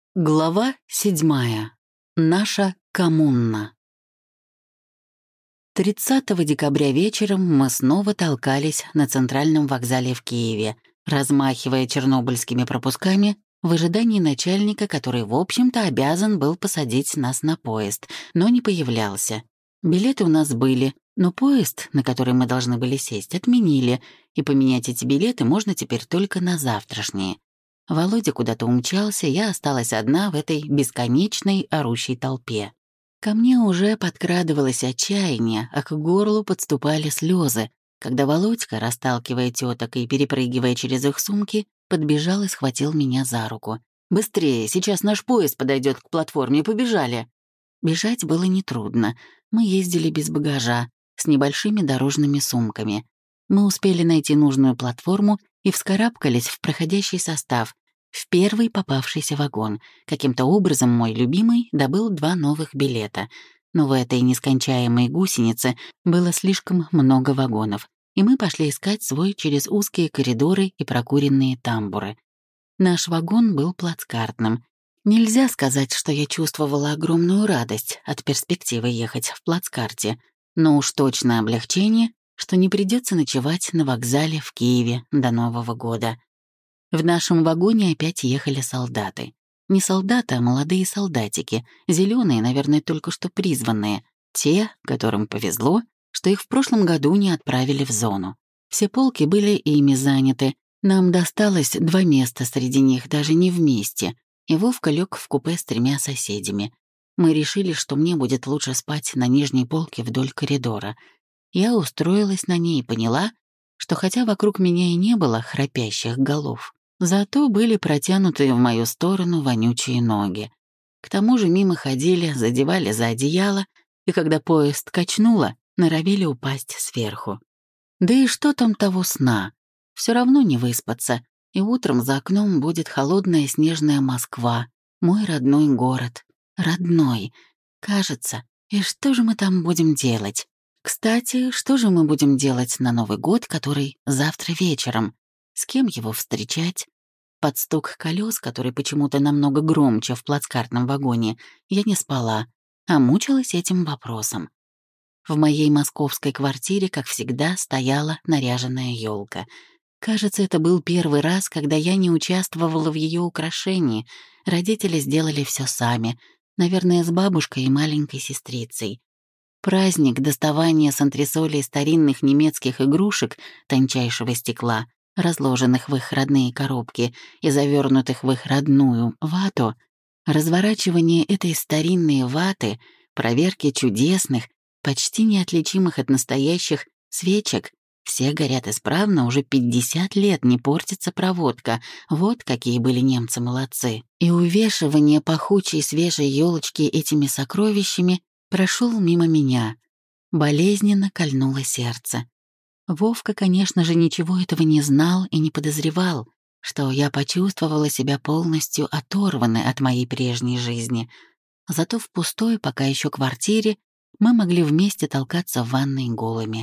Глава 7. Наша коммуна. 30 декабря вечером мы снова толкались на центральном вокзале в Киеве, размахивая чернобыльскими пропусками в ожидании начальника, который, в общем-то, обязан был посадить нас на поезд, но не появлялся. Билеты у нас были, но поезд, на который мы должны были сесть, отменили, и поменять эти билеты можно теперь только на завтрашние. Володя куда-то умчался, я осталась одна в этой бесконечной орущей толпе. Ко мне уже подкрадывалось отчаяние, а к горлу подступали слезы, когда Володька, расталкивая теток и перепрыгивая через их сумки, подбежал и схватил меня за руку. «Быстрее, сейчас наш поезд подойдет к платформе, побежали!» Бежать было нетрудно. Мы ездили без багажа, с небольшими дорожными сумками. Мы успели найти нужную платформу и вскарабкались в проходящий состав, в первый попавшийся вагон. Каким-то образом мой любимый добыл 2 новых билета. Но в этой нескончаемой гусенице было слишком много вагонов, и мы пошли искать свой через узкие коридоры и прокуренные тамбуры. Наш вагон был плацкартным. Нельзя сказать, что я чувствовала огромную радость от перспективы ехать в плацкарте, но уж точно облегчение, что не придется ночевать на вокзале в Киеве до Нового года. В нашем вагоне опять ехали солдаты. Не солдаты, а молодые солдатики, зеленые, наверное, только что призванные, те, которым повезло, что их в прошлом году не отправили в зону. Все полки были ими заняты, нам досталось 2 места среди них, даже не вместе, и Вовка лег в купе с 3 соседями. Мы решили, что мне будет лучше спать на нижней полке вдоль коридора. Я устроилась на ней и поняла, что хотя вокруг меня и не было храпящих голов, зато были протянутые в мою сторону вонючие ноги. К тому же мимо ходили, задевали за одеяло, и когда поезд качнуло, норовили упасть сверху. Да и что там того сна? Все равно не выспаться, и утром за окном будет холодная снежная Москва, мой родной город. Родной. Кажется. И что же мы там будем делать? Кстати, что же мы будем делать на Новый год, который завтра вечером? С кем его встречать? Под стук колес, который почему-то намного громче в плацкартном вагоне, я не спала, а мучилась этим вопросом. В моей московской квартире, как всегда, стояла наряженная елка. Кажется, это был первый раз, когда я не участвовала в ее украшении. Родители сделали все сами, наверное, с бабушкой и маленькой сестрицей. Праздник доставания с антресолей старинных немецких игрушек тончайшего стекла, разложенных в их родные коробки и завернутых в их родную вату, разворачивание этой старинной ваты, проверки чудесных, почти неотличимых от настоящих свечек. Все горят исправно, уже 50 лет не портится проводка. Вот какие были немцы молодцы. И увешивание пахучей свежей елочки этими сокровищами прошел мимо меня. Болезненно кольнуло сердце. Вовка, конечно же, ничего этого не знал и не подозревал, что я почувствовала себя полностью оторванной от моей прежней жизни. Зато в пустой, пока еще квартире, мы могли вместе толкаться в ванной голыми.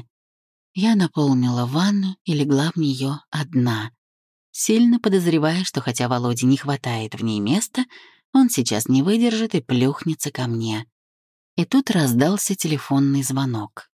Я наполнила ванну и легла в нее одна, сильно подозревая, что хотя Володе не хватает в ней места, он сейчас не выдержит и плюхнется ко мне. И тут раздался телефонный звонок.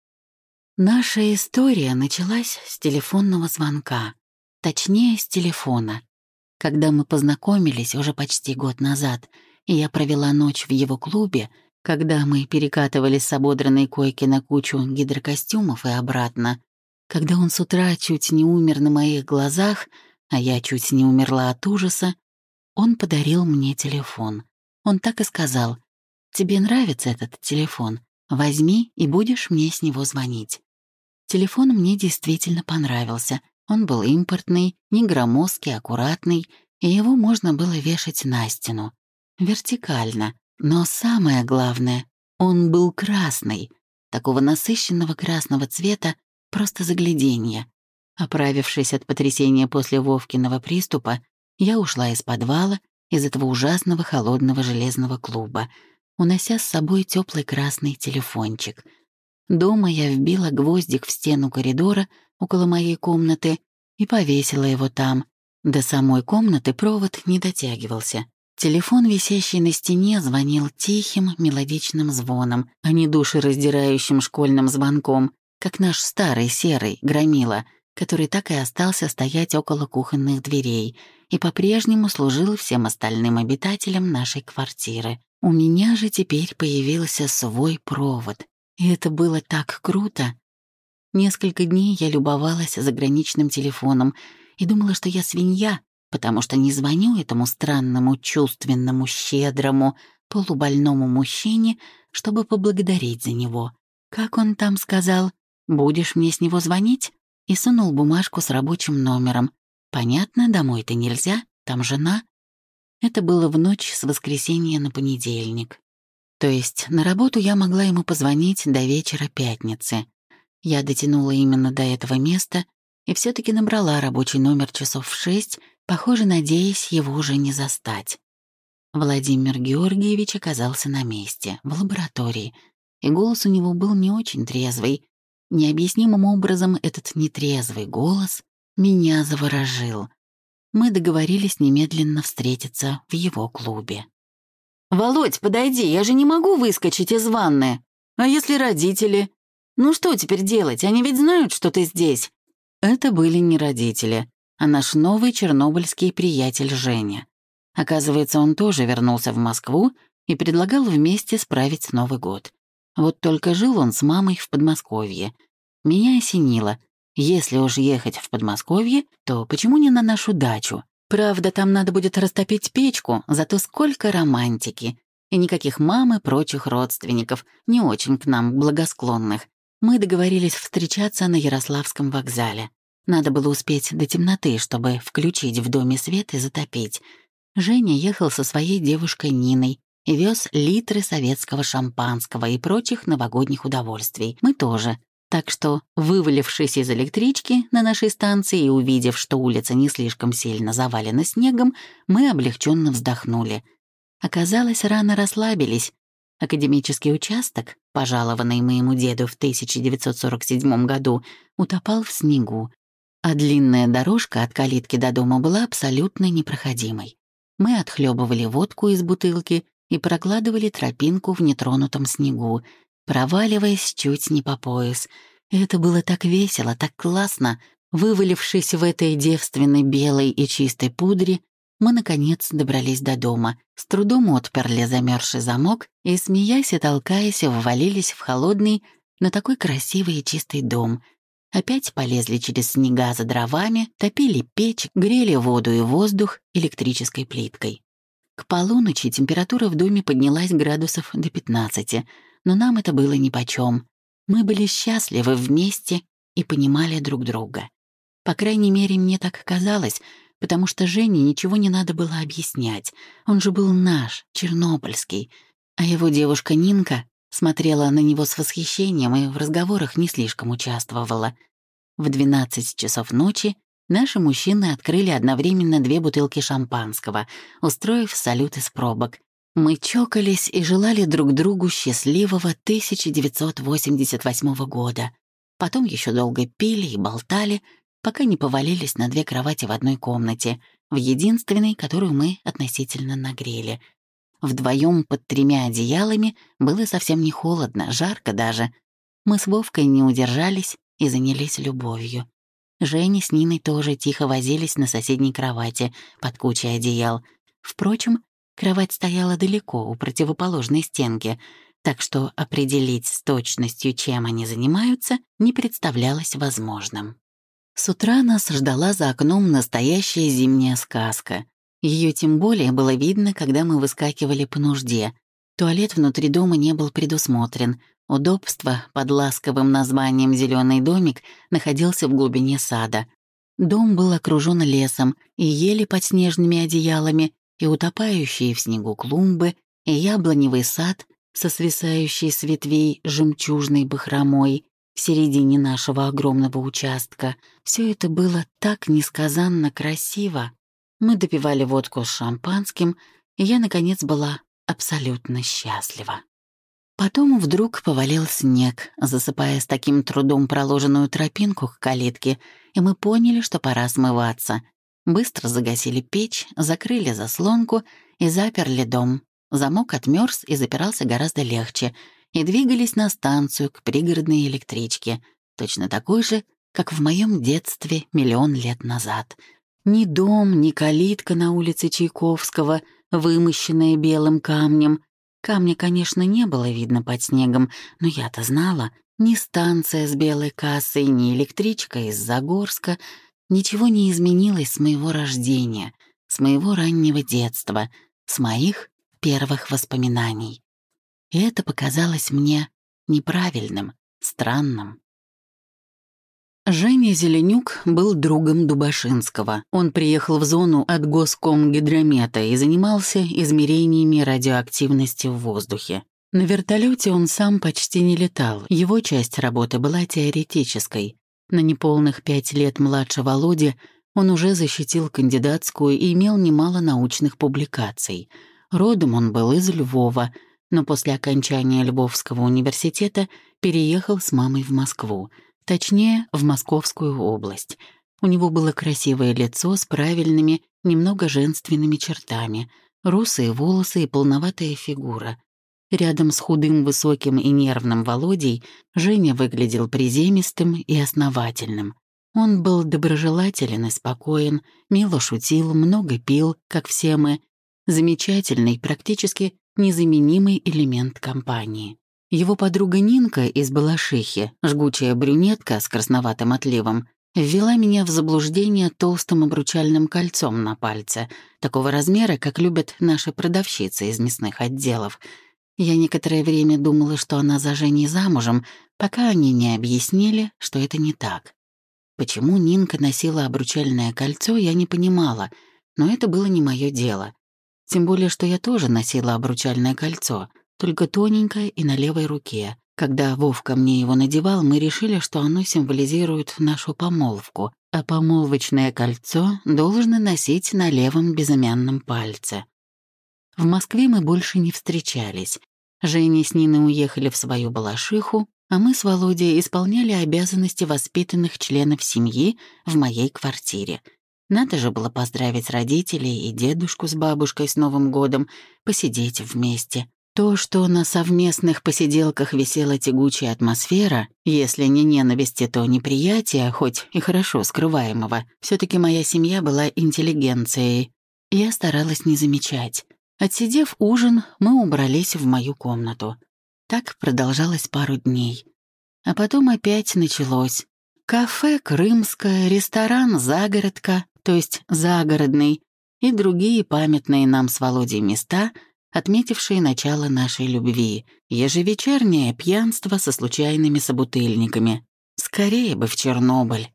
Наша история началась с телефонного звонка, точнее, с телефона. Когда мы познакомились уже почти год назад, и я провела ночь в его клубе, когда мы перекатывались с ободранной койки на кучу гидрокостюмов и обратно, когда он с утра чуть не умер на моих глазах, а я чуть не умерла от ужаса, он подарил мне телефон. Он так и сказал: «Тебе нравится этот телефон? Возьми, и будешь мне с него звонить». Телефон мне действительно понравился. Он был импортный, не громоздкий, аккуратный, и его можно было вешать на стену. Вертикально. Но самое главное, он был красный, такого насыщенного красного цвета, просто загляденье. Оправившись от потрясения после Вовкиного приступа, я ушла из подвала, из этого ужасного холодного железного клуба, унося с собой теплый красный телефончик. Дома я вбила гвоздик в стену коридора около моей комнаты и повесила его там. До самой комнаты провод не дотягивался. Телефон, висящий на стене, звонил тихим, мелодичным звоном, а не душераздирающим школьным звонком, как наш старый серый громила, который так и остался стоять около кухонных дверей и по-прежнему служил всем остальным обитателям нашей квартиры. У меня же теперь появился свой провод, и это было так круто. Несколько дней я любовалась заграничным телефоном и думала, что я свинья, потому что не звоню этому странному, чувственному, щедрому, полубольному мужчине, чтобы поблагодарить за него. Как он там сказал: «Будешь мне с него звонить?» И сунул бумажку с рабочим номером. Понятно, домой-то нельзя, там жена. Это было в ночь с воскресенья на понедельник. То есть на работу я могла ему позвонить до вечера пятницы. Я дотянула именно до этого места и все таки набрала рабочий номер часов в 6, похоже, надеясь его уже не застать. Владимир Георгиевич оказался на месте, в лаборатории, и голос у него был не очень трезвый. Необъяснимым образом этот нетрезвый голос меня заворожил. Мы договорились немедленно встретиться в его клубе. «Володь, подойди, я же не могу выскочить из ванны. А если родители? Ну что теперь делать? Они ведь знают, что ты здесь». Это были не родители, а наш новый чернобыльский приятель Женя. Оказывается, он тоже вернулся в Москву и предлагал вместе справить Новый год. Вот только жил он с мамой в Подмосковье. Меня осенило. Если уж ехать в Подмосковье, то почему не на нашу дачу? Правда, там надо будет растопить печку, зато сколько романтики. И никаких мам и прочих родственников, не очень к нам благосклонных. Мы договорились встречаться на Ярославском вокзале. Надо было успеть до темноты, чтобы включить в доме свет и затопить. Женя ехал со своей девушкой Ниной и вез литры советского шампанского и прочих новогодних удовольствий. Мы тоже. Так что, вывалившись из электрички на нашей станции и увидев, что улица не слишком сильно завалена снегом, мы облегченно вздохнули. Оказалось, рано расслабились. Академический участок, пожалованный моему деду в 1947 году, утопал в снегу, а длинная дорожка от калитки до дома была абсолютно непроходимой. Мы отхлебывали водку из бутылки и прокладывали тропинку в нетронутом снегу, проваливаясь чуть не по пояс. Это было так весело, так классно. Вывалившись в этой девственной белой и чистой пудре, мы, наконец, добрались до дома, с трудом отперли замерзший замок и, смеясь и толкаясь, ввалились в холодный, но такой красивый и чистый дом. Опять полезли через снега за дровами, топили печь, грели воду и воздух электрической плиткой. К полуночи температура в доме поднялась градусов до 15, но нам это было нипочём. Мы были счастливы вместе и понимали друг друга. По крайней мере, мне так казалось, потому что Жене ничего не надо было объяснять. Он же был наш, чернобыльский. А его девушка Нинка смотрела на него с восхищением и в разговорах не слишком участвовала. В 12 часов ночи наши мужчины открыли одновременно 2 бутылки шампанского, устроив салют из пробок. Мы чокались и желали друг другу счастливого 1988 года. Потом еще долго пили и болтали, пока не повалились на 2 кровати в одной комнате, в единственной, которую мы относительно нагрели. Вдвоем под 3 одеялами было совсем не холодно, жарко даже. Мы с Вовкой не удержались и занялись любовью. Женя с Ниной тоже тихо возились на соседней кровати под кучей одеял. Впрочем, кровать стояла далеко, у противоположной стенки, так что определить с точностью, чем они занимаются, не представлялось возможным. С утра нас ждала за окном настоящая зимняя сказка. Ее тем более было видно, когда мы выскакивали по нужде. Туалет внутри дома не был предусмотрен. Удобство под ласковым названием «Зеленый домик» находился в глубине сада. Дом был окружен лесом, и ели под снежными одеялами, и утопающие в снегу клумбы, и яблоневый сад со свисающей с ветвей жемчужной бахромой в середине нашего огромного участка. Все это было так несказанно красиво. Мы допивали водку с шампанским, и я, наконец, была абсолютно счастлива. Потом вдруг повалил снег, засыпая с таким трудом проложенную тропинку к калитке, и мы поняли, что пора смываться. Быстро загасили печь, закрыли заслонку и заперли дом. Замок отмёрз и запирался гораздо легче, и двигались на станцию к пригородной электричке, точно такой же, как в моем детстве миллион лет назад. Ни дом, ни калитка на улице Чайковского, вымощенная белым камнем. Камня, конечно, не было видно под снегом, но я-то знала, ни станция с белой кассой, ни электричка из Загорска. Ничего не изменилось с моего рождения, с моего раннего детства, с моих первых воспоминаний. И это показалось мне неправильным, странным. Женя Зеленюк был другом Дубашинского. Он приехал в зону от Госкомгидромета и занимался измерениями радиоактивности в воздухе. На вертолете он сам почти не летал, его часть работы была теоретической. На неполных 5 лет младше Володи он уже защитил кандидатскую и имел немало научных публикаций. Родом он был из Львова, но после окончания Львовского университета переехал с мамой в Москву. Точнее, в Московскую область. У него было красивое лицо с правильными, немного женственными чертами, русые волосы и полноватая фигура. Рядом с худым, высоким и нервным Володей Женя выглядел приземистым и основательным. Он был доброжелателен и спокоен, мило шутил, много пил, как все мы. Замечательный, практически незаменимый элемент компании. Его подруга Нинка из Балашихи, жгучая брюнетка с красноватым отливом, ввела меня в заблуждение толстым обручальным кольцом на пальце, такого размера, как любят наши продавщицы из мясных отделов. Я некоторое время думала, что она за Женей замужем, пока они не объяснили, что это не так. Почему Нинка носила обручальное кольцо, я не понимала, но это было не мое дело. Тем более, что я тоже носила обручальное кольцо, только тоненькое и на левой руке. Когда Вовка мне его надевал, мы решили, что оно символизирует нашу помолвку, а помолвочное кольцо должны носить на левом безымянном пальце. В Москве мы больше не встречались. Женя с Ниной уехали в свою Балашиху, а мы с Володей исполняли обязанности воспитанных членов семьи в моей квартире. Надо же было поздравить родителей и дедушку с бабушкой с Новым годом, посидеть вместе. То, что на совместных посиделках висела тягучая атмосфера, если не ненависти, то неприятие, хоть и хорошо скрываемого, все-таки моя семья была интеллигенцией. Я старалась не замечать. Отсидев ужин, мы убрались в мою комнату. Так продолжалось пару дней. А потом опять началось. Кафе «Крымское», ресторан «Загородка», то есть «Загородный», и другие памятные нам с Володей места — отметившие начало нашей любви, ежевечернее пьянство со случайными собутыльниками. Скорее бы в Чернобыль.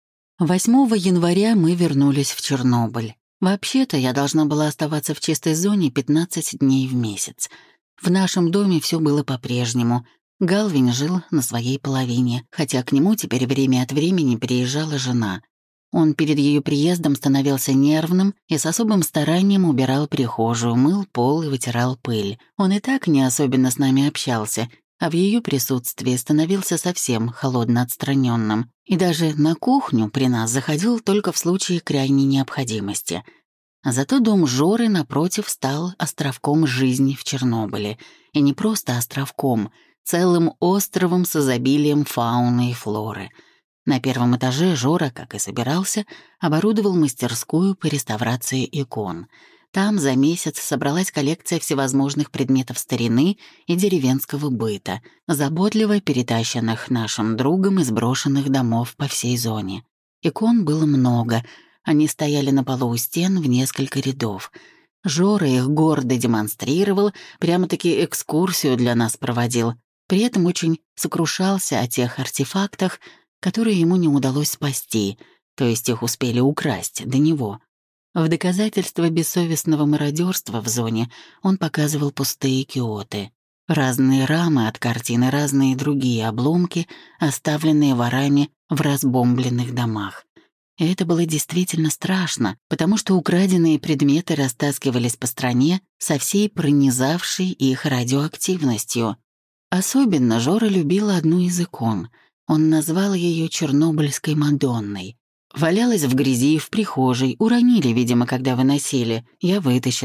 8 января мы вернулись в Чернобыль. Вообще-то я должна была оставаться в чистой зоне 15 дней в месяц. В нашем доме все было по-прежнему. Галвин жил на своей половине, хотя к нему теперь время от времени приезжала жена. Он перед ее приездом становился нервным и с особым старанием убирал прихожую, мыл пол и вытирал пыль. Он и так не особенно с нами общался, а в ее присутствии становился совсем холодно отстраненным. И даже на кухню при нас заходил только в случае крайней необходимости. Зато дом Жоры, напротив, стал островком жизни в Чернобыле. И не просто островком, целым островом с изобилием фауны и флоры — на первом этаже Жора, как и собирался, оборудовал мастерскую по реставрации икон. Там за месяц собралась коллекция всевозможных предметов старины и деревенского быта, заботливо перетащенных нашим другом из брошенных домов по всей зоне. Икон было много, они стояли на полу у стен в несколько рядов. Жора их гордо демонстрировал, прямо-таки экскурсию для нас проводил, при этом очень сокрушался о тех артефактах, которые ему не удалось спасти, то есть их успели украсть до него. В доказательство бессовестного мародерства в зоне он показывал пустые киоты, разные рамы от картины, разные другие обломки, оставленные ворами в разбомбленных домах. И это было действительно страшно, потому что украденные предметы растаскивались по стране со всей пронизавшей их радиоактивностью. Особенно Жора любил одну из икон — он назвал ее Чернобыльской Мадонной. Валялась в грязи в прихожей, уронили, видимо, когда выносили. Я вытащил.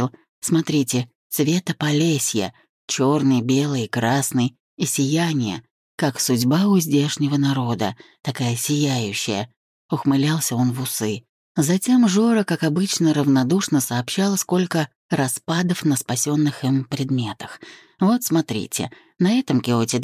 Смотрите, цвета Полесья, черный, белый, красный и сияние, как судьба у здешнего народа, такая сияющая. Ухмылялся он в усы. Затем Жора, как обычно, равнодушно сообщал, сколько распадов на спасенных им предметах. Вот смотрите, на этом киоте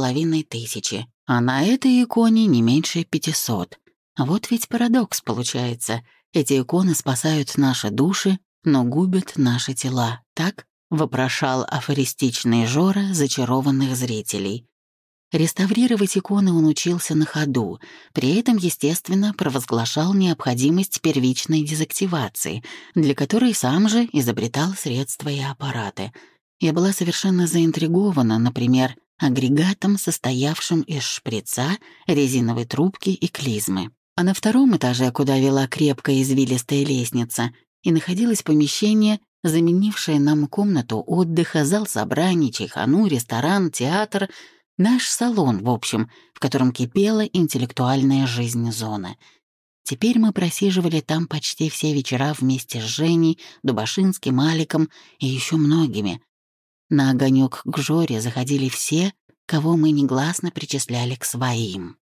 2500, а на этой иконе не меньше 500. Вот ведь парадокс получается. Эти иконы спасают наши души, но губят наши тела, так? Вопрошал афористичный Жора зачарованных зрителей. Реставрировать иконы он учился на ходу, при этом, естественно, провозглашал необходимость первичной дезактивации, для которой сам же изобретал средства и аппараты. Я была совершенно заинтригована, например, агрегатом, состоявшим из шприца, резиновой трубки и клизмы. А на втором этаже, куда вела крепкая извилистая лестница, и находилось помещение, заменившее нам комнату отдыха, зал собраний, чайхану, ресторан, театр — наш салон, в общем, в котором кипела интеллектуальная жизнь зоны. Теперь мы просиживали там почти все вечера вместе с Женей, Дубашинским, Аликом и еще многими. На огонек к Жоре заходили все, кого мы негласно причисляли к своим.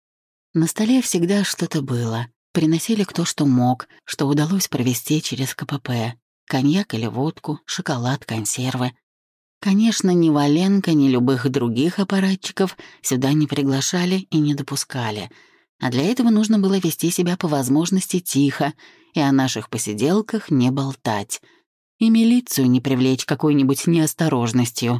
На столе всегда что-то было. Приносили кто что мог, что удалось провести через КПП. Коньяк или водку, шоколад, консервы. Конечно, ни Валенко, ни любых других аппаратчиков сюда не приглашали и не допускали. А для этого нужно было вести себя по возможности тихо и о наших посиделках не болтать. И милицию не привлечь какой-нибудь неосторожностью.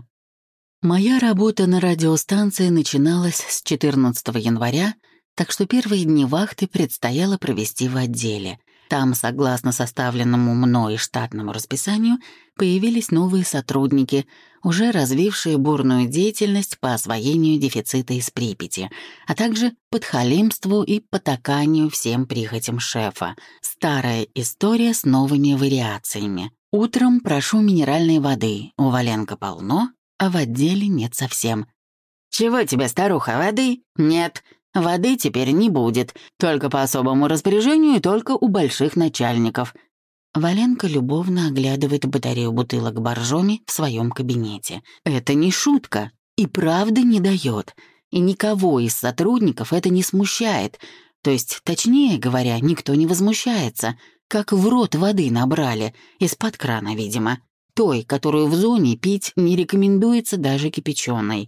Моя работа на радиостанции начиналась с 14 января, так что первые дни вахты предстояло провести в отделе. Там, согласно составленному мной штатному расписанию, появились новые сотрудники, уже развившие бурную деятельность по освоению дефицита из Припяти, а также подхалимству и потаканию всем прихотям шефа. Старая история с новыми вариациями. Утром прошу минеральной воды, у Валенко полно, а в отделе нет совсем. «Чего тебе, старуха, воды? Нет. Воды теперь не будет, только по особому распоряжению и только у больших начальников». Валенко любовно оглядывает батарею бутылок боржоми в своем кабинете. Это не шутка, и правда не дает. И никого из сотрудников это не смущает. То есть, точнее говоря, никто не возмущается. Как в рот воды набрали, из-под крана, видимо. Той, которую в зоне пить не рекомендуется даже кипяченой.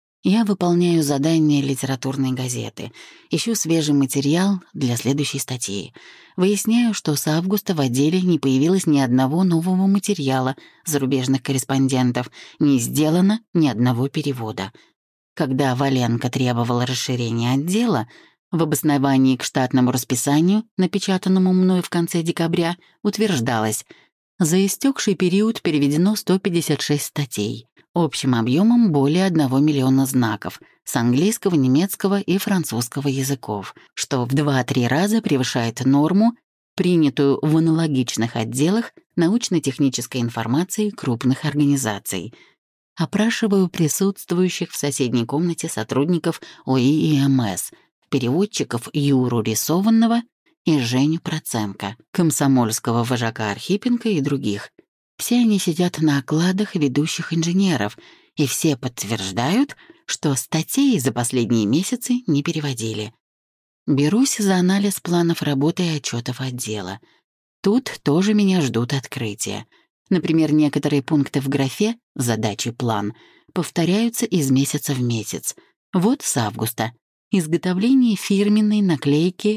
Я выполняю задания литературной газеты, ищу свежий материал для следующей статьи. Выясняю, что с августа в отделе не появилось ни одного нового материала зарубежных корреспондентов, не сделано ни одного перевода. Когда Валенко требовал расширения отдела, в обосновании к штатному расписанию, напечатанному мной в конце декабря, утверждалось: за истекший период переведено 156 статей. Общим объемом более 1 миллиона знаков с английского, немецкого и французского языков, что в 2-3 раза превышает норму, принятую в аналогичных отделах научно-технической информации крупных организаций. Опрашиваю присутствующих в соседней комнате сотрудников ОИ-ИМС, переводчиков Юру Рисованного и Женю Проценко, комсомольского вожака Архипенко и других. Все они сидят на окладах ведущих инженеров, и все подтверждают, что статей за последние месяцы не переводили. Берусь за анализ планов работы и отчетов отдела. Тут тоже меня ждут открытия. Например, некоторые пункты в графе «Задачи план» повторяются из месяца в месяц. Вот с августа. Изготовление фирменной наклейки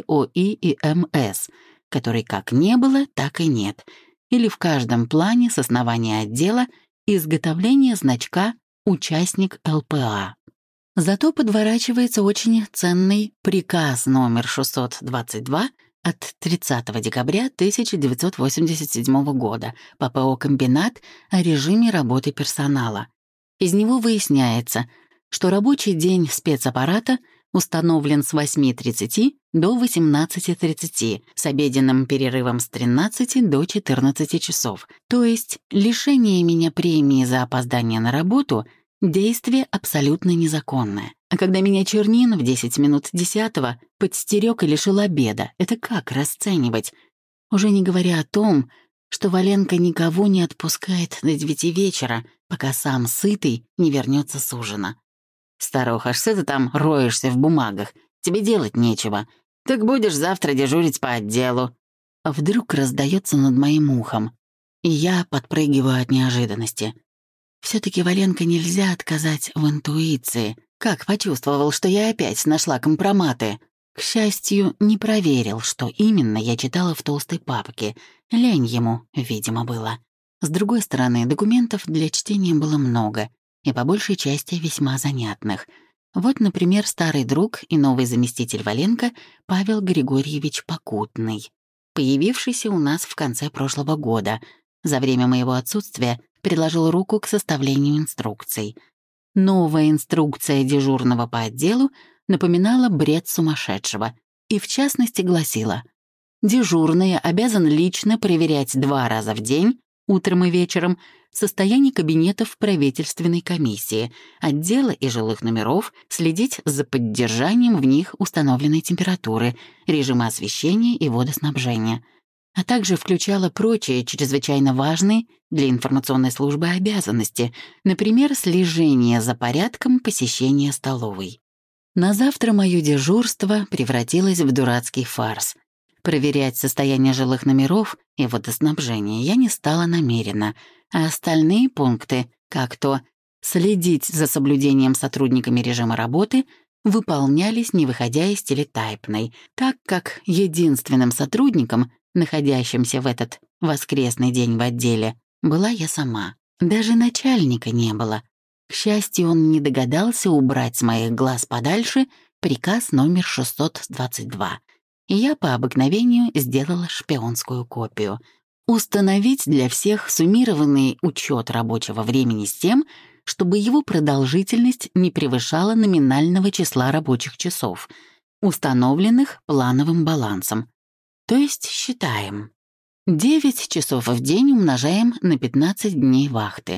ОИ-ИМС, которой как не было, так и нет. Или в каждом плане с основания отдела изготовление значка «Участник ЛПА». Зато подворачивается очень ценный приказ номер 622 от 30 декабря 1987 года по ПО «Комбинат» о режиме работы персонала. Из него выясняется, что рабочий день спецаппарата установлен с 8:30 до 18:30, с обеденным перерывом с 13 до 14 часов. То есть лишение меня премии за опоздание на работу — действие абсолютно незаконное. А когда меня Чернин в 10 минут 10 подстерег и лишил обеда, это как расценивать? Уже не говоря о том, что Валенка никого не отпускает до 9 вечера, пока сам сытый не вернется с ужина. «Старуха, что ты там роешься в бумагах? Тебе делать нечего. Так будешь завтра дежурить по отделу». Вдруг раздается над моим ухом, и я подпрыгиваю от неожиданности. Все-таки Валенка нельзя отказать в интуиции. Как почувствовал, что я опять нашла компроматы. К счастью, не проверил, что именно я читала в толстой папке. Лень ему, видимо, было. С другой стороны, документов для чтения было много, и по большей части весьма занятных. Вот, например, старый друг и новый заместитель Валенко Павел Григорьевич Покутный, появившийся у нас в конце прошлого года. За время моего отсутствия приложил руку к составлению инструкций. Новая инструкция дежурного по отделу напоминала бред сумасшедшего и, в частности, гласила: дежурный обязан лично проверять 2 раза в день, утром и вечером, состояние кабинетов правительственной комиссии, отдела и жилых номеров, следить за поддержанием в них установленной температуры, режима освещения и водоснабжения, а также включала прочие чрезвычайно важные для информационной службы обязанности, например, слежение за порядком посещения столовой. На завтра мое дежурство превратилось в дурацкий фарс. Проверять состояние жилых номеров и водоснабжения я не стала намеренно, а остальные пункты, как то следить за соблюдением сотрудниками режима работы, выполнялись, не выходя из телетайпной, так как единственным сотрудником, находящимся в этот воскресный день в отделе, была я сама. Даже начальника не было. К счастью, он не догадался убрать с моих глаз подальше приказ номер 622, и я по обыкновению сделала шпионскую копию. Установить для всех суммированный учет рабочего времени с тем, чтобы его продолжительность не превышала номинального числа рабочих часов, установленных плановым балансом. То есть считаем. 9 часов в день умножаем на 15 дней вахты.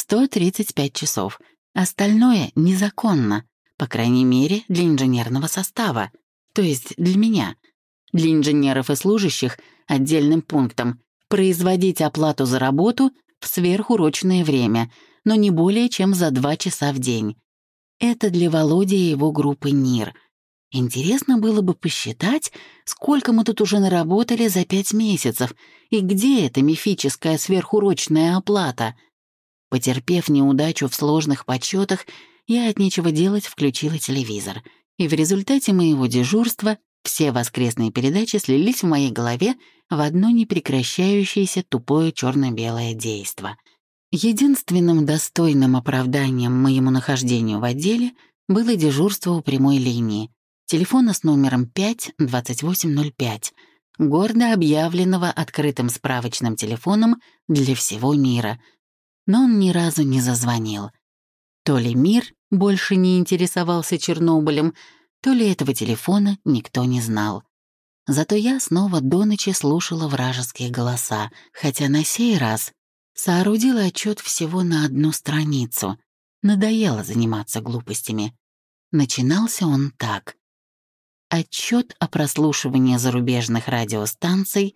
135 часов. Остальное незаконно, по крайней мере, для инженерного состава, то есть для меня. Для инженеров и служащих отдельным пунктом производить оплату за работу в сверхурочное время, но не более чем за 2 часа в день. Это для Володи и его группы НИР. Интересно было бы посчитать, сколько мы тут уже наработали за 5 месяцев, и где эта мифическая сверхурочная оплата. Потерпев неудачу в сложных подсчетах, я от нечего делать включила телевизор, и в результате моего дежурства все воскресные передачи слились в моей голове в одно непрекращающееся тупое черно-белое действо. Единственным достойным оправданием моему нахождению в отделе было дежурство у прямой линии, телефона с номером 52805, гордо объявленного открытым справочным телефоном для всего мира. Но он ни разу не зазвонил. То ли мир больше не интересовался Чернобылем, то ли этого телефона никто не знал. Зато я снова до ночи слушала вражеские голоса, хотя на сей раз соорудила отчет всего на 1 страницу. Надоело заниматься глупостями. Начинался он так. Отчет о прослушивании зарубежных радиостанций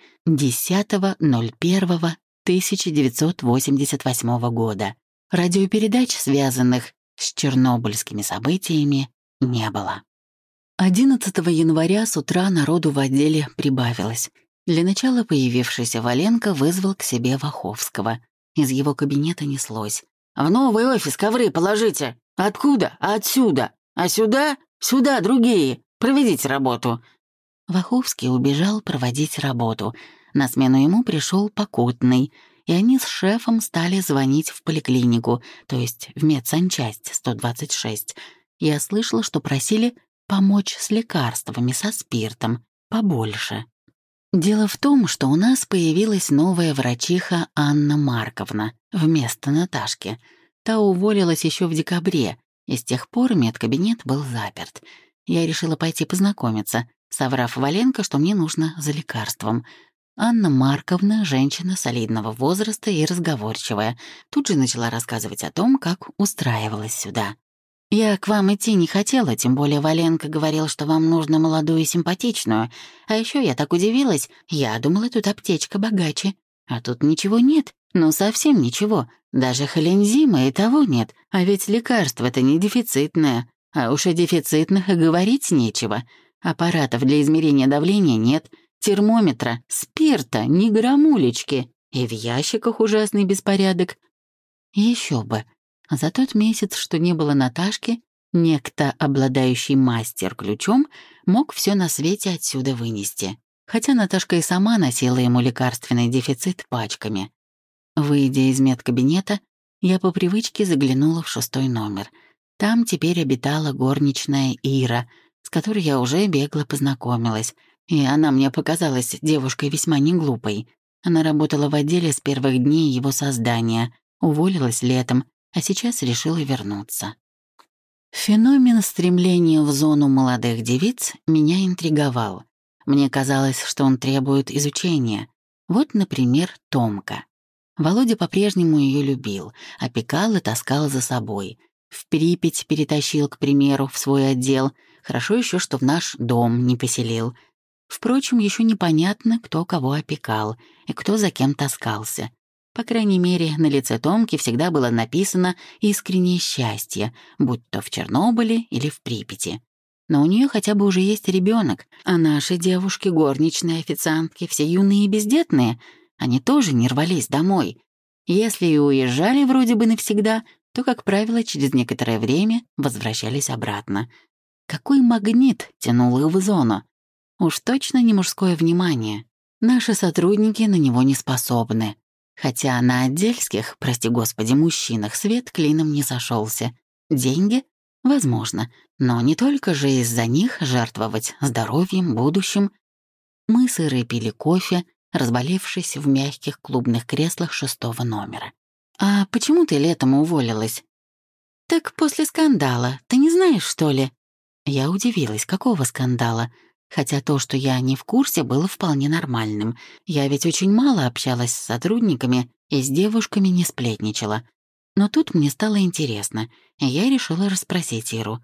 10.01.1988 года. Радиопередач, связанных с чернобыльскими событиями, не было. 11 января с утра народу в отделе прибавилось. Для начала появившийся Валенко вызвал к себе Ваховского. Из его кабинета неслось: «В новый офис ковры положите! Откуда? Отсюда! А сюда? Сюда другие! Проведите работу!» Ваховский убежал проводить работу. На смену ему пришел Покутный, и они с шефом стали звонить в поликлинику, то есть в медсанчасть 126. Я слышала, что просили помочь с лекарствами, со спиртом, побольше. Дело в том, что у нас появилась новая врачиха Анна Марковна вместо Наташки. Та уволилась еще в декабре, и с тех пор медкабинет был заперт. Я решила пойти познакомиться, соврав Валенко, что мне нужно за лекарством. Анна Марковна, женщина солидного возраста и разговорчивая, тут же начала рассказывать о том, как устраивалась сюда. «Я к вам идти не хотела, тем более Валенко говорил, что вам нужно молодую и симпатичную. А еще я так удивилась, я думала, тут аптечка богаче. А тут ничего нет, ну совсем ничего. Даже холинзима и того нет, а ведь лекарство-то не дефицитное. А уж о дефицитных и говорить нечего. Аппаратов для измерения давления нет, термометра, спирта, ни грамулечки. И в ящиках ужасный беспорядок. Еще бы. За тот месяц, что не было Наташки, некто, обладающий мастер-ключом, мог все на свете отсюда вынести. Хотя Наташка и сама носила ему лекарственный дефицит пачками. Выйдя из медкабинета, я по привычке заглянула в 6-й номер. Там теперь обитала горничная Ира, с которой я уже бегло познакомилась, и она мне показалась девушкой весьма неглупой. Она работала в отделе с первых дней его создания, уволилась летом, а сейчас решила вернуться. Феномен стремления в зону молодых девиц меня интриговал. Мне казалось, что он требует изучения. Вот, например, Томка. Володя по-прежнему ее любил, опекал и таскал за собой. В Припять перетащил, к примеру, в свой отдел. Хорошо еще, что в наш дом не поселил. Впрочем, еще непонятно, кто кого опекал и кто за кем таскался. По крайней мере, на лице Томки всегда было написано «искреннее счастье», будь то в Чернобыле или в Припяти. Но у нее хотя бы уже есть ребенок, а наши девушки, горничные, официантки, все юные и бездетные, они тоже не рвались домой. Если и уезжали вроде бы навсегда, то, как правило, через некоторое время возвращались обратно. Какой магнит тянул их в зону? Уж точно не мужское внимание. Наши сотрудники на него не способны. Хотя на отдельских, прости господи, мужчинах свет клином не сошелся. Деньги? Возможно. Но не только же из-за них жертвовать здоровьем, будущим. Мы с Ирой пили кофе, разболевшись в мягких клубных креслах 6-го номера. «А почему ты летом уволилась?» «Так после скандала. Ты не знаешь, что ли?» Я удивилась, какого скандала? Хотя то, что я не в курсе, было вполне нормальным. Я ведь очень мало общалась с сотрудниками и с девушками не сплетничала. Но тут мне стало интересно, и я решила расспросить Иру.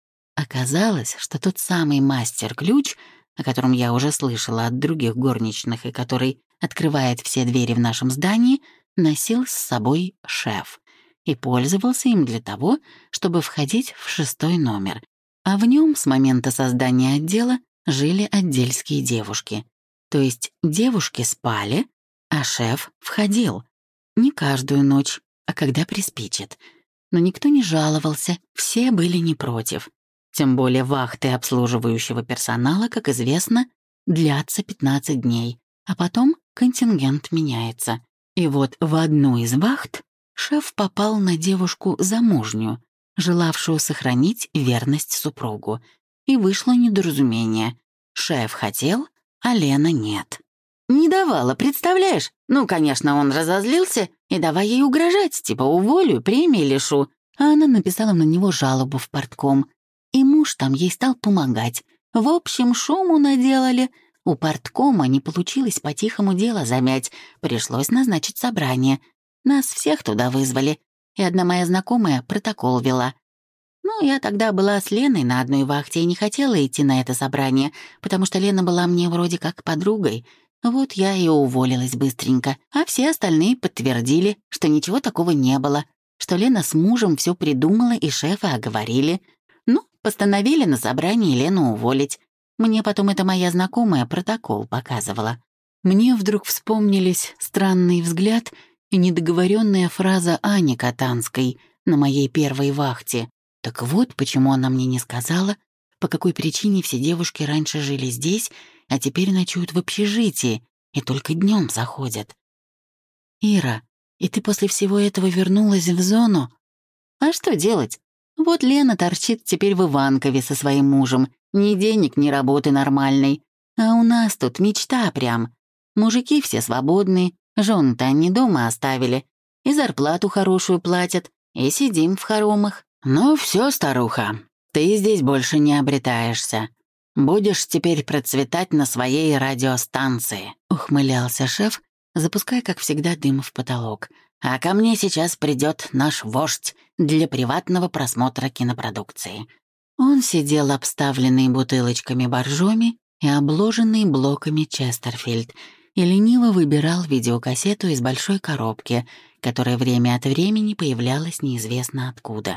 Оказалось, что тот самый мастер-ключ, о котором я уже слышала от других горничных и который открывает все двери в нашем здании, носил с собой шеф и пользовался им для того, чтобы входить в 6-й номер. А в нем с момента создания отдела жили отдельские девушки. То есть девушки спали, а шеф входил. Не каждую ночь, а когда приспичит. Но никто не жаловался, все были не против. Тем более вахты обслуживающего персонала, как известно, длятся 15 дней, а потом контингент меняется. И вот в одну из вахт шеф попал на девушку замужнюю, желавшую сохранить верность супругу. И вышло недоразумение. Шеф хотел, а Лена нет. Не давала, представляешь? Ну, конечно, он разозлился и давай ей угрожать, типа уволю, премии лишу. А она написала на него жалобу в партком. И муж там ей стал помогать. В общем, шуму наделали. У парткома не получилось по-тихому дело замять. Пришлось назначить собрание. Нас всех туда вызвали. И одна моя знакомая протокол вела. Ну, я тогда была с Леной на одной вахте и не хотела идти на это собрание, потому что Лена была мне вроде как подругой. Вот я и уволилась быстренько. А все остальные подтвердили, что ничего такого не было, что Лена с мужем все придумала и шефа оговорили. Ну, постановили на собрании Лену уволить. Мне потом эта моя знакомая протокол показывала. Мне вдруг вспомнились странный взгляд и недоговоренная фраза Ани Катанской на моей первой вахте. Так вот, почему она мне не сказала, по какой причине все девушки раньше жили здесь, а теперь ночуют в общежитии и только днем заходят. «Ира, и ты после всего этого вернулась в зону?» «А что делать? Вот Лена торчит теперь в Иванкове со своим мужем. Ни денег, ни работы нормальной. А у нас тут мечта прям. Мужики все свободные, жен-то они дома оставили. И зарплату хорошую платят, и сидим в хоромах». «Ну все, старуха, ты здесь больше не обретаешься. Будешь теперь процветать на своей радиостанции», — ухмылялся шеф, запуская, как всегда, дым в потолок. «А ко мне сейчас придет наш вождь для приватного просмотра кинопродукции». Он сидел обставленный бутылочками боржоми и обложенный блоками Честерфильд и лениво выбирал видеокассету из большой коробки, которая время от времени появлялась неизвестно откуда.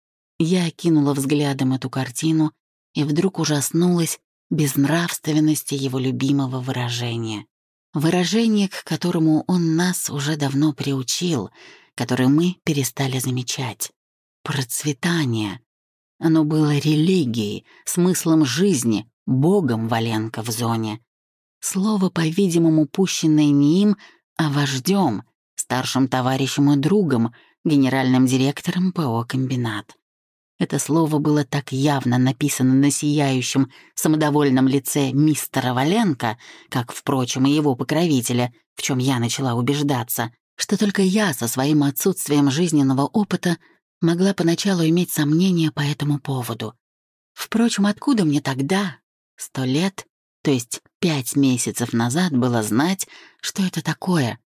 Я окинула взглядом эту картину и вдруг ужаснулась безнравственности его любимого выражения. Выражение, к которому он нас уже давно приучил, которое мы перестали замечать. Процветание. Оно было религией, смыслом жизни, богом Валенко в зоне. Слово, по-видимому, пущенное не им, а вождем, старшим товарищем и другом, генеральным директором ПО «Комбинат». Это слово было так явно написано на сияющем, самодовольном лице мистера Валенко, как, впрочем, и его покровителя, в чем я начала убеждаться, что только я со своим отсутствием жизненного опыта могла поначалу иметь сомнения по этому поводу. Впрочем, откуда мне тогда, 100 лет, то есть 5 месяцев назад, было знать, что это такое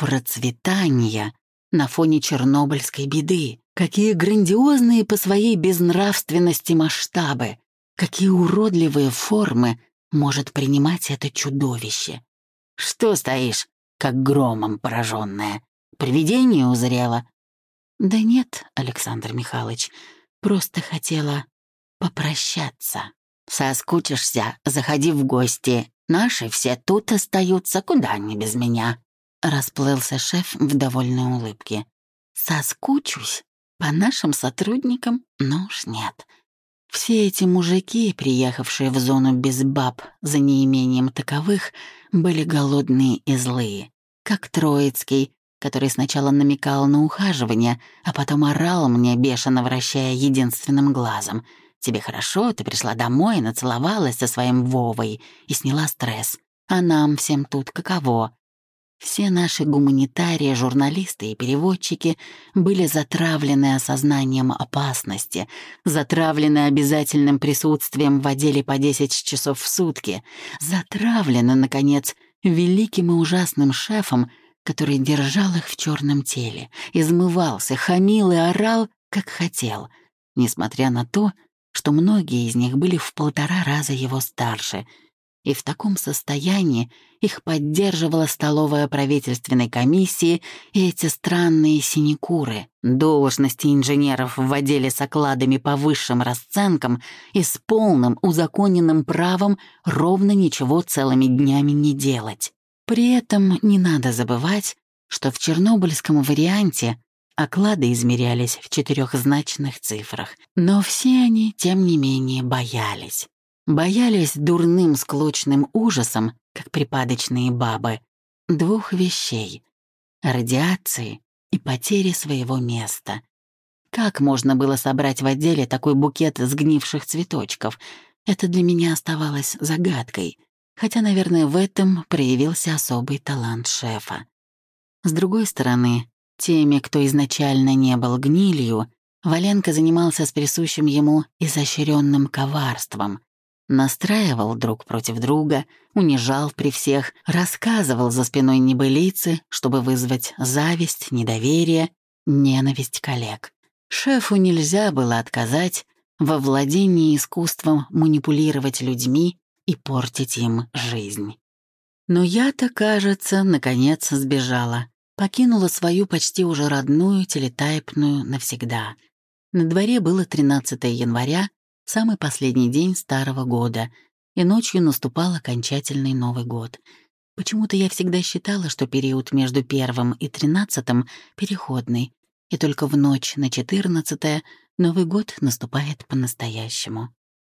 процветание на фоне чернобыльской беды? Какие грандиозные по своей безнравственности масштабы, какие уродливые формы может принимать это чудовище. Что стоишь, как громом пораженная? Привидение узрела? Да нет, Александр Михайлович, просто хотела попрощаться. Соскучишься, заходи в гости. Наши все тут остаются, куда они без меня? Расплылся шеф в довольной улыбке. Соскучусь? По нашим сотрудникам? Ну уж нет. Все эти мужики, приехавшие в зону без баб за неимением таковых, были голодные и злые. Как Троицкий, который сначала намекал на ухаживание, а потом орал мне, бешено вращая единственным глазом. «Тебе хорошо, ты пришла домой, нацеловалась со своим Вовой и сняла стресс. А нам всем тут каково?» Все наши гуманитарии, журналисты и переводчики были затравлены осознанием опасности, затравлены обязательным присутствием в отделе по 10 часов в сутки, затравлены, наконец, великим и ужасным шефом, который держал их в черном теле, измывался, хамил и орал, как хотел, несмотря на то, что многие из них были в 1,5 раза его старше — и в таком состоянии их поддерживала столовая правительственной комиссии и эти странные синекуры, должности инженеров в отделе с окладами по высшим расценкам и с полным узаконенным правом ровно ничего целыми днями не делать. При этом не надо забывать, что в чернобыльском варианте оклады измерялись в 4-значных цифрах, но все они, тем не менее, боялись. Боялись дурным склочным ужасом, как припадочные бабы, 2 вещей — радиации и потери своего места. Как можно было собрать в отделе такой букет сгнивших цветочков? Это для меня оставалось загадкой, хотя, наверное, в этом проявился особый талант шефа. С другой стороны, теми, кто изначально не был гнилью, Валенко занимался с присущим ему изощренным коварством. Настраивал друг против друга, унижал при всех, рассказывал за спиной небылицы, чтобы вызвать зависть, недоверие, ненависть коллег. Шефу нельзя было отказать во владении искусством манипулировать людьми и портить им жизнь. Но я-то, кажется, наконец сбежала, покинула свою почти уже родную телетайпную навсегда. На дворе было 13 января, самый последний день старого года, и ночью наступал окончательный Новый год. Почему-то я всегда считала, что период между 1 и 13 переходный, и только в ночь на 14 Новый год наступает по-настоящему.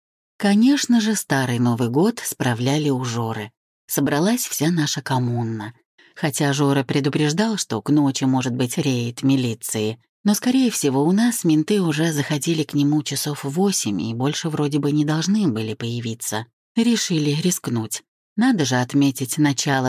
Конечно же, старый Новый год справляли у Жоры. Собралась вся наша коммуна. Хотя Жора предупреждал, что к ночи может быть рейд милиции, но, скорее всего, у нас менты уже заходили к нему часов в 8 и больше вроде бы не должны были появиться. Решили рискнуть. Надо же отметить начало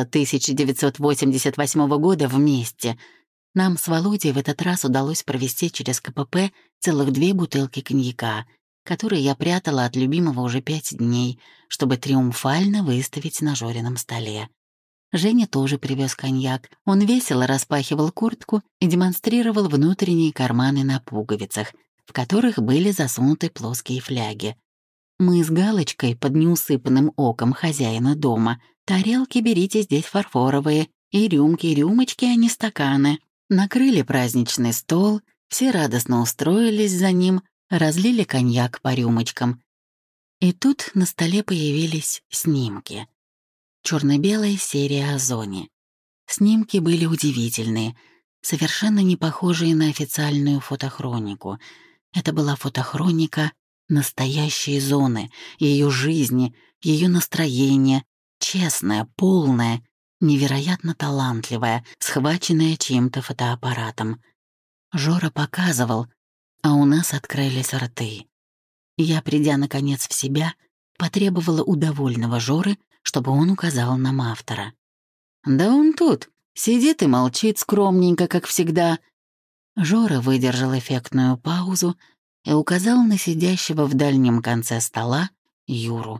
1988 года вместе. Нам с Володей в этот раз удалось провести через КПП целых 2 бутылки коньяка, которые я прятала от любимого уже 5 дней, чтобы триумфально выставить на Жорином столе. Женя тоже привез коньяк. Он весело распахивал куртку и демонстрировал внутренние карманы на пуговицах, в которых были засунуты плоские фляги. Мы с Галочкой под неусыпанным оком хозяина дома Тарелки берите здесь фарфоровые, и рюмки, рюмочки, а не стаканы. Накрыли праздничный стол, все радостно устроились за ним, разлили коньяк по рюмочкам. И тут на столе появились снимки. Черно-белая серия о зоне. Снимки были удивительные, совершенно не похожие на официальную фотохронику. Это была фотохроника настоящей зоны, ее жизни, ее настроения, честная, полная, невероятно талантливая, схваченная чьим-то фотоаппаратом. Жора показывал, а у нас открылись рты. Я, придя, наконец, в себя, потребовала у довольного Жоры, чтобы он указал нам автора. «Да он тут, сидит и молчит скромненько, как всегда». Жора выдержал эффектную паузу и указал на сидящего в дальнем конце стола Юру.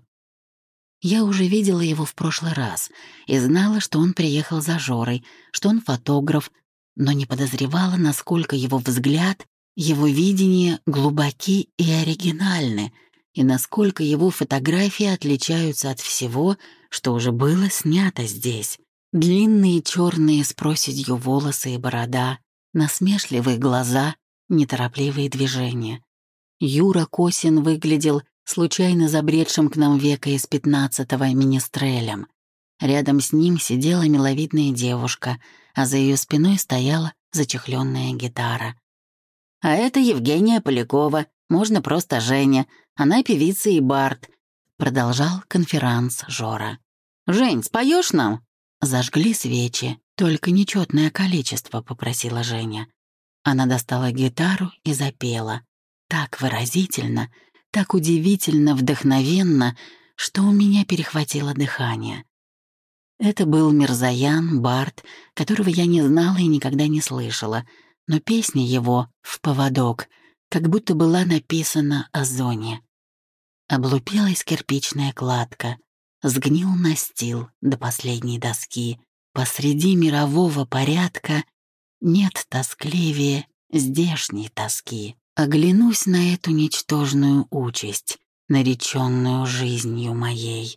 Я уже видела его в прошлый раз и знала, что он приехал за Жорой, что он фотограф, но не подозревала, насколько его взгляд, его видение глубоки и оригинальны, и насколько его фотографии отличаются от всего, что уже было снято здесь. Длинные черные с проседью волосы и борода, насмешливые глаза, неторопливые движения. Юра Косин выглядел случайно забредшим к нам века из 15-го министрелем. Рядом с ним сидела миловидная девушка, а за ее спиной стояла зачехленная гитара. «А это Евгения Полякова, можно просто Женя. Она певица и бард», — продолжал конферанс Жора. «Жень, споешь нам?» Зажгли свечи, только нечетное количество, попросила Женя. Она достала гитару и запела. Так выразительно, так удивительно вдохновенно, что у меня перехватило дыхание. Это был Мирзаян, бард, которого я не знала и никогда не слышала, но песня его «В поводок» как будто была написана о зоне. Облупилась кирпичная кладка, сгнил настил до последней доски. Посреди мирового порядка нет тоскливее здешней тоски. Оглянусь на эту ничтожную участь, нареченную жизнью моей.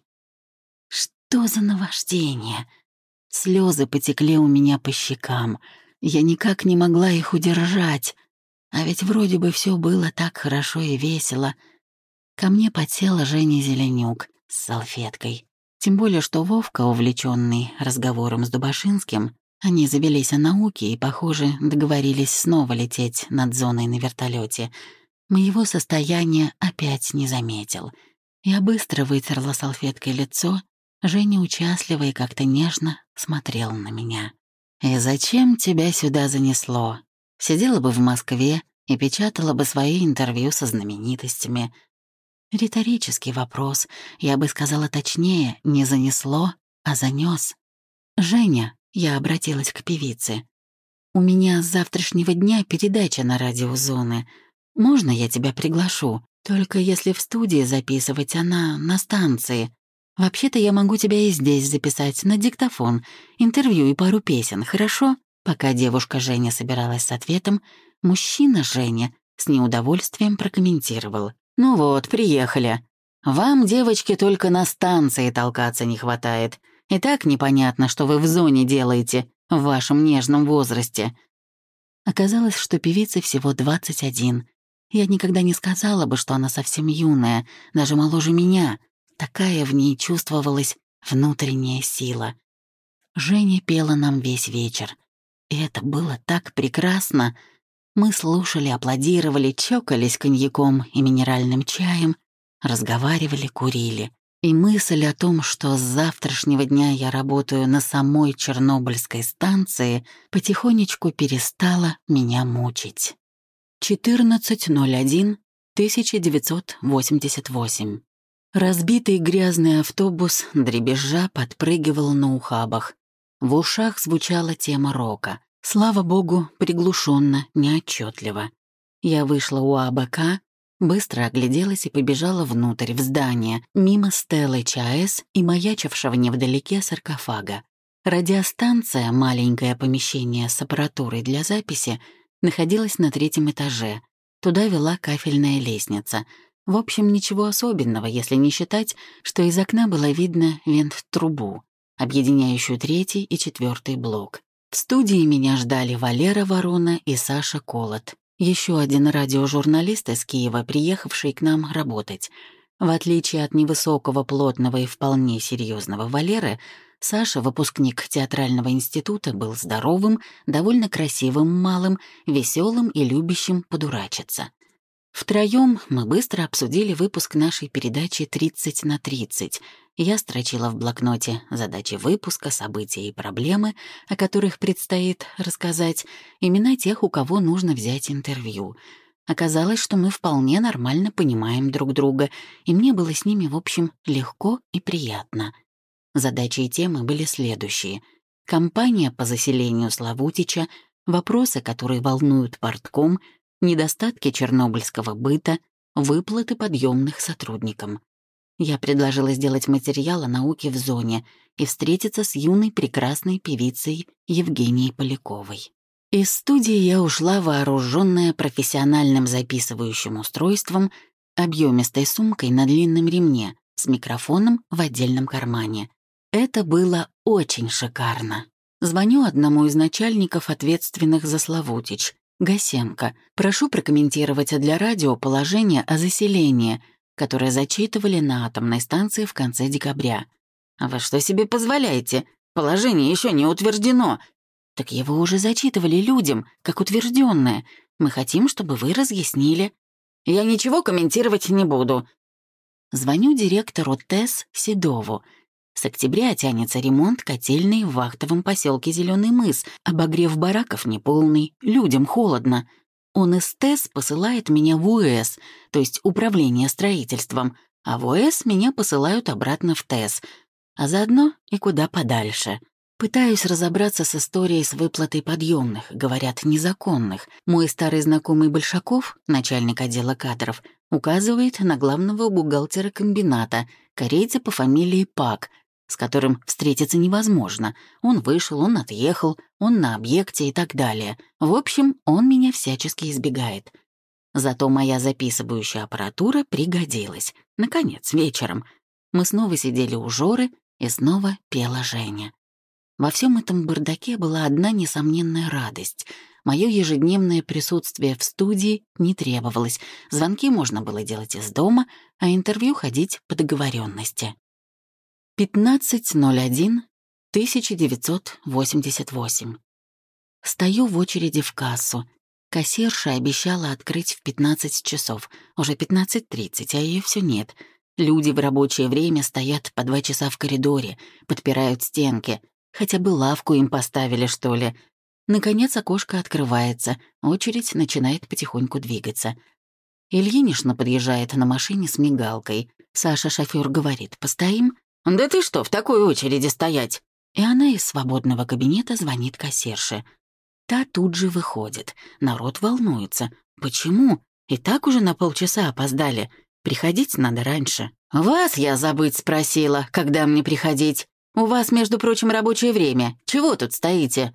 Что за наваждение? Слезы потекли у меня по щекам. Я никак не могла их удержать. А ведь вроде бы все было так хорошо и весело. Ко мне подсела Женя Зеленюк с салфеткой. Тем более, что Вовка, увлеченный разговором с Дубашинским, они завелись о науке и, похоже, договорились снова лететь над зоной на вертолете. Моего состояния опять не заметил. Я быстро вытерла салфеткой лицо. Женя участливо и как-то нежно смотрел на меня. «И зачем тебя сюда занесло? Сидела бы в Москве и печатала бы свои интервью со знаменитостями». Риторический вопрос, я бы сказала точнее, не занесло, а занес. «Женя», — я обратилась к певице, «у меня с завтрашнего дня передача на радио Зоны. Можно я тебя приглашу? Только если в студии записывать, она на станции. Вообще-то я могу тебя и здесь записать, на диктофон, интервью и пару песен, хорошо?» Пока девушка Женя собиралась с ответом, мужчина Женя с неудовольствием прокомментировал. «Ну вот, приехали. Вам, девочки, только на станции толкаться не хватает. И так непонятно, что вы в зоне делаете в вашем нежном возрасте». Оказалось, что певице всего 21. Я никогда не сказала бы, что она совсем юная, даже моложе меня. Такая в ней чувствовалась внутренняя сила. Женя пела нам весь вечер. И это было так прекрасно. Мы слушали, аплодировали, чокались коньяком и минеральным чаем, разговаривали, курили. И мысль о том, что с завтрашнего дня я работаю на самой Чернобыльской станции, потихонечку перестала меня мучить. 14.01.1988. Разбитый грязный автобус дребезжа подпрыгивал на ухабах. В ушах звучала тема рока. Слава богу, приглушенно, неотчетливо. Я вышла у АБК, быстро огляделась и побежала внутрь, в здание, мимо стелы ЧАЭС и маячившего невдалеке саркофага. Радиостанция, маленькое помещение с аппаратурой для записи, находилась на 3-м этаже. Туда вела кафельная лестница. В общем, ничего особенного, если не считать, что из окна было видно вент-трубу. объединяющую 3-й и 4-й блок. В студии меня ждали Валера Ворона и Саша Колот, еще один радиожурналист из Киева, приехавший к нам работать. В отличие от невысокого, плотного и вполне серьезного Валеры, Саша, выпускник театрального института, был здоровым, довольно красивым малым, веселым и любящим подурачиться. Втроем мы быстро обсудили выпуск нашей передачи «30 на 30». Я строчила в блокноте задачи выпуска, события и проблемы, о которых предстоит рассказать, имена тех, у кого нужно взять интервью. Оказалось, что мы вполне нормально понимаем друг друга, и мне было с ними, в общем, легко и приятно. Задачи и темы были следующие. Кампания по заселению Славутича, вопросы, которые волнуют партком, недостатки чернобыльского быта, выплаты подъемных сотрудникам. Я предложила сделать материал о науке в зоне и встретиться с юной прекрасной певицей Евгенией Поляковой. Из студии я ушла, вооруженная профессиональным записывающим устройством, объемистой сумкой на длинном ремне, с микрофоном в отдельном кармане. Это было очень шикарно. Звоню одному из начальников, ответственных за Славутич, Гасенко. Прошу прокомментировать для радио положение о заселении, которое зачитывали на атомной станции в конце декабря. «А вы что себе позволяете? Положение еще не утверждено». «Так его уже зачитывали людям, как утвержденное. Мы хотим, чтобы вы разъяснили». «Я ничего комментировать не буду». Звоню директору ТЭС Седову. С октября тянется ремонт котельной в вахтовом поселке Зеленый мыс, обогрев бараков неполный, людям холодно. Он из ТЭС посылает меня в УЭС, то есть управление строительством, а в УЭС меня посылают обратно в ТЭС, а заодно и куда подальше. Пытаюсь разобраться с историей с выплатой подъемных, говорят, незаконных. Мой старый знакомый Большаков, начальник отдела кадров, указывает на главного бухгалтера комбината, корейца по фамилии Пак, с которым встретиться невозможно. Он вышел, он отъехал, он на объекте и так далее. В общем, он меня всячески избегает. Зато моя записывающая аппаратура пригодилась. Наконец, вечером. Мы снова сидели у Жоры, и снова пела Женя. Во всем этом бардаке была одна несомненная радость. Мое ежедневное присутствие в студии не требовалось. Звонки можно было делать из дома, а интервью ходить по договоренности. 15.01.1988. Стою в очереди в кассу. Кассирша обещала открыть в 15 часов. Уже 15:30, а ее все нет. Люди в рабочее время стоят по 2 часа в коридоре, подпирают стенки. Хотя бы лавку им поставили, что ли. Наконец окошко открывается, очередь начинает потихоньку двигаться. Ильинична подъезжает на машине с мигалкой. Саша, шофёр, говорит: «Постоим?» «Да ты что, в такой очереди стоять?» И она из свободного кабинета звонит кассирше. Та тут же выходит. Народ волнуется. Почему? И так уже на полчаса опоздали. Приходить надо раньше. «Вас я забыть спросила, когда мне приходить. У вас, между прочим, рабочее время. Чего тут стоите?»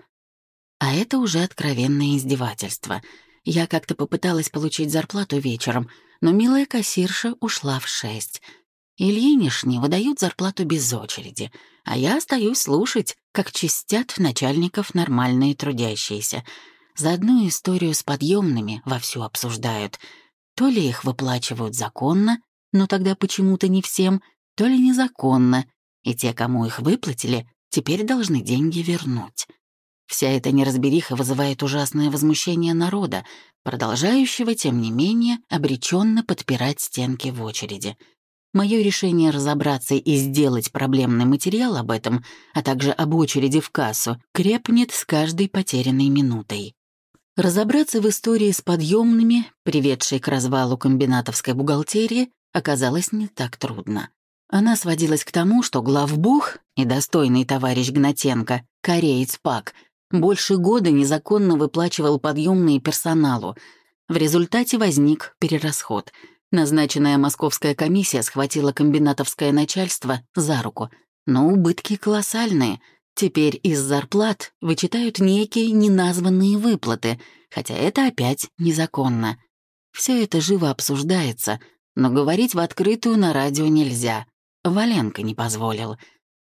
А это уже откровенное издевательство. Я как-то попыталась получить зарплату вечером, но милая кассирша ушла в 6. Ильинишне выдают зарплату без очереди, а я остаюсь слушать, как чистят начальников нормальные трудящиеся. За одну историю с подъемными вовсю обсуждают. То ли их выплачивают законно, но тогда почему-то не всем, то ли незаконно, и те, кому их выплатили, теперь должны деньги вернуть. Вся эта неразбериха вызывает ужасное возмущение народа, продолжающего, тем не менее, обреченно подпирать стенки в очереди. Мое решение разобраться и сделать проблемный материал об этом, а также об очереди в кассу, крепнет с каждой потерянной минутой. Разобраться в истории с подъемными, приведшей к развалу комбинатовской бухгалтерии, оказалось не так трудно. Она сводилась к тому, что главбух и достойный товарищ Гнатенко, кореец Пак, больше года незаконно выплачивал подъемные персоналу. В результате возник перерасход. Назначенная московская комиссия схватила комбинатовское начальство за руку. Но убытки колоссальные. Теперь из зарплат вычитают некие неназванные выплаты, хотя это опять незаконно. Все это живо обсуждается, но говорить в открытую на радио нельзя. Валенко не позволил.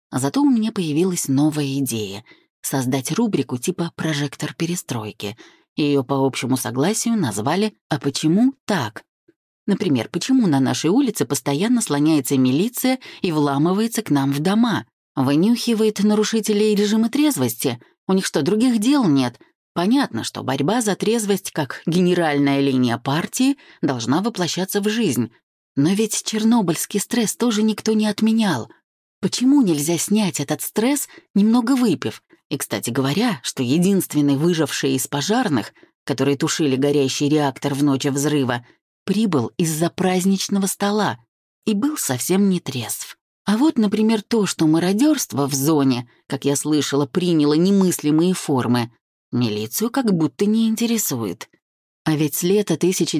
Зато у меня появилась новая идея — создать рубрику типа «Прожектор перестройки». Ее по общему согласию назвали «А почему так?». Например, почему на нашей улице постоянно слоняется милиция и вламывается к нам в дома? Вынюхивает нарушителей режима трезвости? У них что, других дел нет? Понятно, что борьба за трезвость как генеральная линия партии должна воплощаться в жизнь. Но ведь чернобыльский стресс тоже никто не отменял. Почему нельзя снять этот стресс, немного выпив? И, кстати говоря, что единственный выживший из пожарных, которые тушили горящий реактор в ночь взрыва, прибыл из-за праздничного стола и был совсем не трезв. А вот, например, то, что мародерство в зоне, как я слышала, приняло немыслимые формы, милицию как будто не интересует. А ведь с лета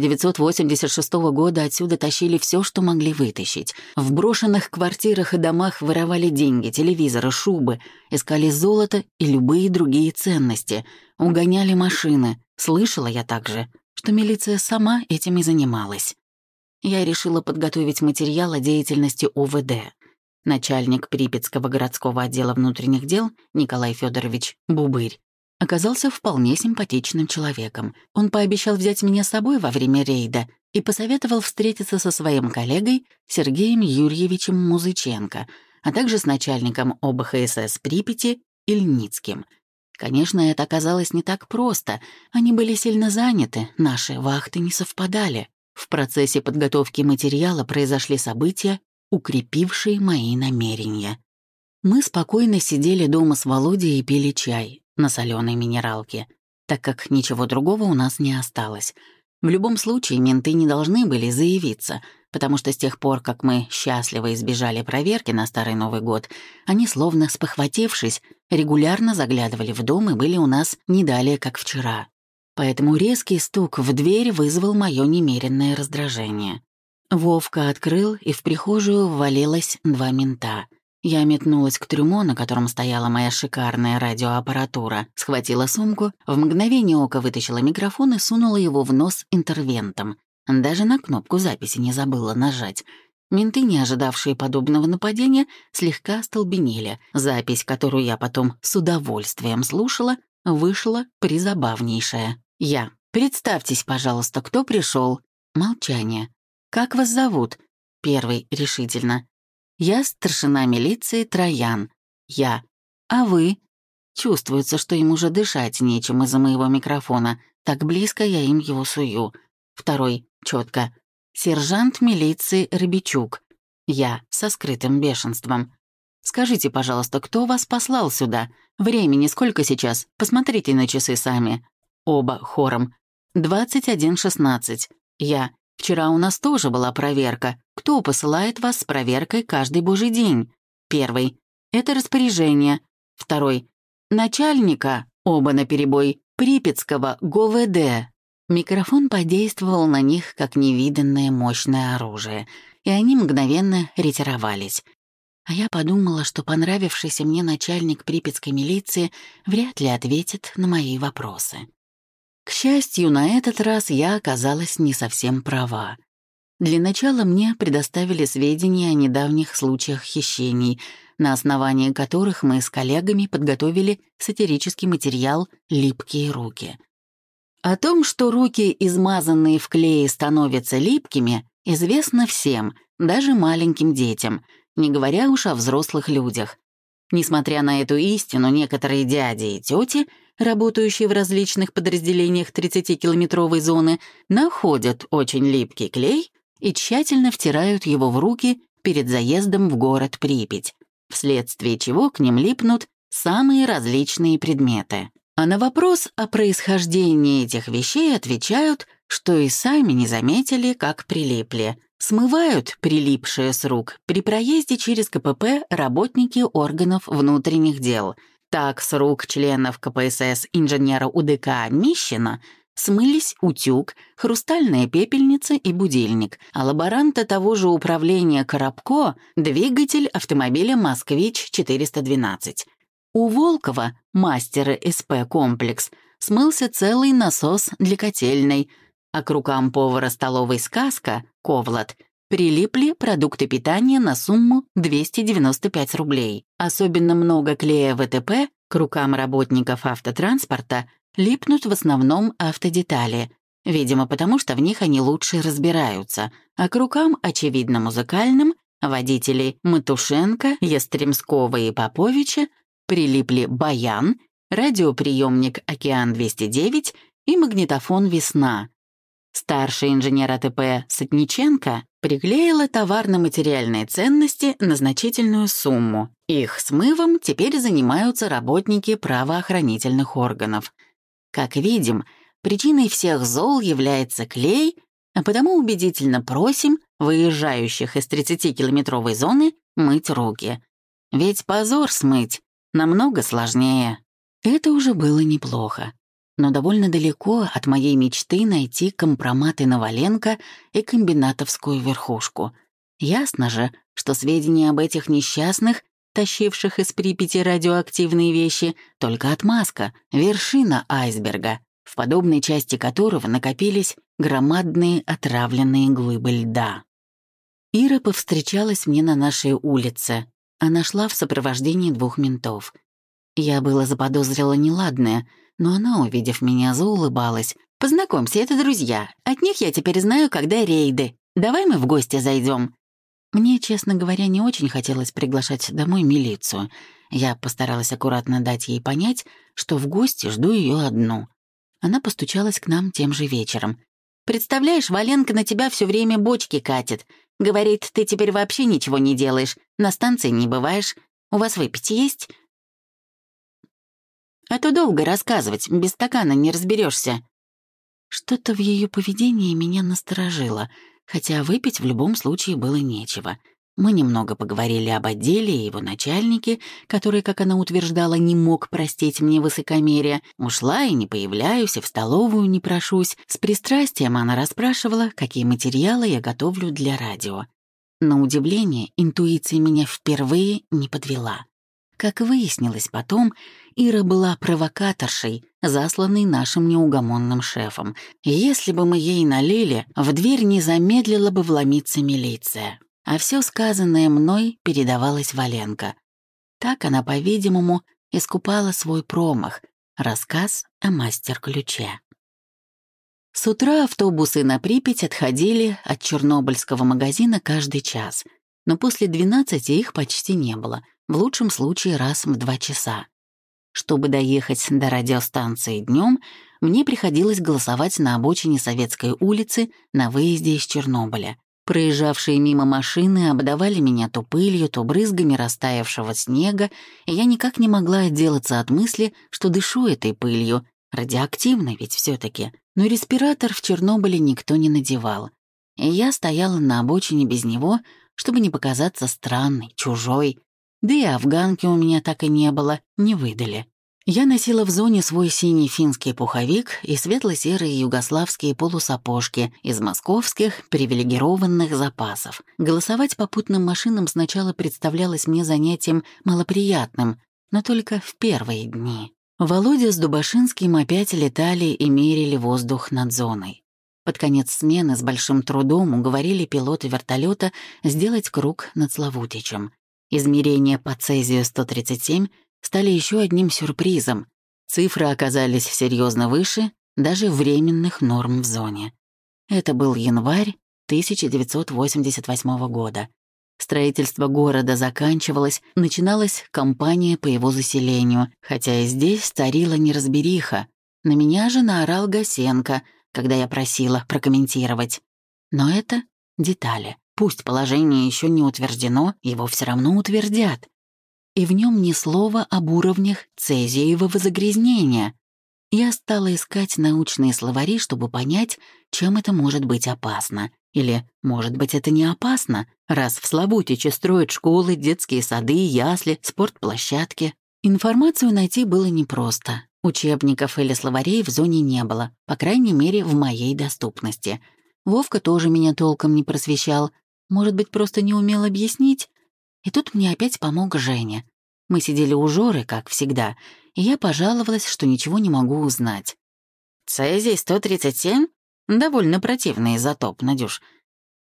1986 года отсюда тащили все, что могли вытащить. В брошенных квартирах и домах воровали деньги, телевизоры, шубы, искали золото и любые другие ценности, угоняли машины. Слышала я также, что милиция сама этим и занималась. Я решила подготовить материал о деятельности ОВД. Начальник Припятского городского отдела внутренних дел Николай Федорович Бубырь оказался вполне симпатичным человеком. Он пообещал взять меня с собой во время рейда и посоветовал встретиться со своим коллегой Сергеем Юрьевичем Музыченко, а также с начальником ОБХСС Припяти Ильницким. Конечно, это оказалось не так просто. Они были сильно заняты, наши вахты не совпадали. В процессе подготовки материала произошли события, укрепившие мои намерения. Мы спокойно сидели дома с Володей и пили чай на соленой минералке, так как ничего другого у нас не осталось. В любом случае, менты не должны были заявиться, потому что с тех пор, как мы счастливо избежали проверки на Старый Новый год, они, словно спохватившись, регулярно заглядывали в дом и были у нас не далее, как вчера. Поэтому резкий стук в дверь вызвал мое немеренное раздражение. Вовка открыл, и в прихожую ввалилось 2 мента. Я метнулась к трюмо, на котором стояла моя шикарная радиоаппаратура, схватила сумку, в мгновение ока вытащила микрофон и сунула его в нос интервентом. Даже на кнопку записи не забыла нажать. Менты, не ожидавшие подобного нападения, слегка остолбенели. Запись, которую я потом с удовольствием слушала, вышла призабавнейшая. Я. «Представьтесь, пожалуйста, кто пришел?» Молчание. «Как вас зовут?» Первый решительно. «Я старшина милиции Троян». Я. «А вы?» Чувствуется, что им уже дышать нечем из-за моего микрофона. Так близко я им его сую. Второй. Четко. «Сержант милиции Рыбичук». Я. Со скрытым бешенством. «Скажите, пожалуйста, кто вас послал сюда? Времени сколько сейчас? Посмотрите на часы сами». Оба хором. 21:16. Я. «Вчера у нас тоже была проверка. Кто посылает вас с проверкой каждый божий день?» Первый. «Это распоряжение». Второй. «Начальника», оба наперебой, Припятского ГОВД. Микрофон подействовал на них как невиданное мощное оружие, и они мгновенно ретировались. А я подумала, что понравившийся мне начальник припятской милиции вряд ли ответит на мои вопросы. К счастью, на этот раз я оказалась не совсем права. Для начала мне предоставили сведения о недавних случаях хищений, на основании которых мы с коллегами подготовили сатирический материал «Липкие руки». О том, что руки, измазанные в клее, становятся липкими, известно всем, даже маленьким детям, не говоря уж о взрослых людях. Несмотря на эту истину, некоторые дяди и тети, работающие в различных подразделениях 30-километровой зоны, находят очень липкий клей и тщательно втирают его в руки перед заездом в город Припять, вследствие чего к ним липнут самые различные предметы. А на вопрос о происхождении этих вещей отвечают, что и сами не заметили, как прилипли. Смывают прилипшие с рук при проезде через КПП работники органов внутренних дел. Так, с рук членов КПСС инженера УДК Мищина смылись утюг, хрустальная пепельница и будильник, а лаборанта того же управления Коробко — двигатель автомобиля «Москвич-412». У Волкова, мастера СП «Комплекс», смылся целый насос для котельной, а к рукам повара столовой «Сказка» Ковлад Прилипли продукты питания на сумму 295 рублей. Особенно много клея ВТП к рукам работников автотранспорта липнут в основном автодетали. Видимо, потому что в них они лучше разбираются, а к рукам, очевидно, музыкальным, водителей Матушенко, Ястремского и Поповича прилипли баян, радиоприемник «Океан-209» и магнитофон «Весна». Старший инженер АТП Сотниченко приклеила товарно-материальные ценности на значительную сумму. Их смывом теперь занимаются работники правоохранительных органов. Как видим, причиной всех зол является клей, а потому убедительно просим выезжающих из 30-километровой зоны мыть руки. Ведь позор смыть намного сложнее. Это уже было неплохо, но довольно далеко от моей мечты найти компроматы Новоленко и комбинатовскую верхушку. Ясно же, что сведения об этих несчастных, тащивших из Припяти радиоактивные вещи, только отмазка, вершина айсберга, в подобной части которого накопились громадные отравленные глыбы льда. Ира повстречалась мне на нашей улице. Она шла в сопровождении 2 ментов. Я было заподозрила неладное, но она, увидев меня, заулыбалась. «Познакомься, это друзья. От них я теперь знаю, когда рейды. Давай мы в гости зайдем». Мне, честно говоря, не очень хотелось приглашать домой милицию. Я постаралась аккуратно дать ей понять, что в гости жду ее одну. Она постучалась к нам тем же вечером. «Представляешь, Валенко на тебя все время бочки катит. Говорит, ты теперь вообще ничего не делаешь, на станции не бываешь. У вас выпить есть? А то долго рассказывать, без стакана не разберешься». Что-то в ее поведении меня насторожило, хотя выпить в любом случае было нечего. Мы немного поговорили об отделе и его начальнике, который, как она утверждала, не мог простить мне высокомерие. Ушла и не появляюсь, и в столовую не прошусь. С пристрастием она расспрашивала, какие материалы я готовлю для радио. На удивление, интуиция меня впервые не подвела. Как выяснилось потом, Ира была провокаторшей, засланной нашим неугомонным шефом. Если бы мы ей налили, в дверь не замедлила бы вломиться милиция. А все сказанное мной передавалось Валенко. Так она, по-видимому, искупала свой промах — рассказ о мастер-ключе. С утра автобусы на Припять отходили от Чернобыльского магазина каждый час, но после 12 их почти не было, в лучшем случае раз в 2 часа. Чтобы доехать до радиостанции днем, мне приходилось голосовать на обочине Советской улицы на выезде из Чернобыля. Проезжавшие мимо машины обдавали меня то пылью, то брызгами растаявшего снега, и я никак не могла отделаться от мысли, что дышу этой пылью, радиоактивной ведь все-таки. Но респиратор в Чернобыле никто не надевал, и я стояла на обочине без него, чтобы не показаться странной, чужой. Да и афганки у меня так и не было, не выдали. Я носила в зоне свой синий финский пуховик и светло-серые югославские полусапожки из московских привилегированных запасов. Голосовать попутным машинам сначала представлялось мне занятием малоприятным, но только в первые дни. Володя с Дубашинским опять летали и мерили воздух над зоной. Под конец смены с большим трудом уговорили пилота вертолета сделать круг над Славутичем. Измерения по цезию-137 стали еще одним сюрпризом. Цифры оказались серьезно выше даже временных норм в зоне. Это был январь 1988 года. Строительство города заканчивалось, начиналась кампания по его заселению, хотя и здесь царила неразбериха. На меня же наорал Гасенко, когда я просила прокомментировать. Но это детали. Пусть положение еще не утверждено, его все равно утвердят. И в нем ни слова об уровнях цезиевого загрязнения. Я стала искать научные словари, чтобы понять, чем это может быть опасно. Или, может быть, это не опасно, раз в Славутиче строят школы, детские сады, ясли, спортплощадки. Информацию найти было непросто. Учебников или словарей в зоне не было, по крайней мере, в моей доступности. Вовка тоже меня толком не просвещал. Может быть, просто не умел объяснить? И тут мне опять помог Женя. Мы сидели у Жоры, как всегда, и я пожаловалась, что ничего не могу узнать. «Цезий-137? Довольно противный изотоп, Надюш.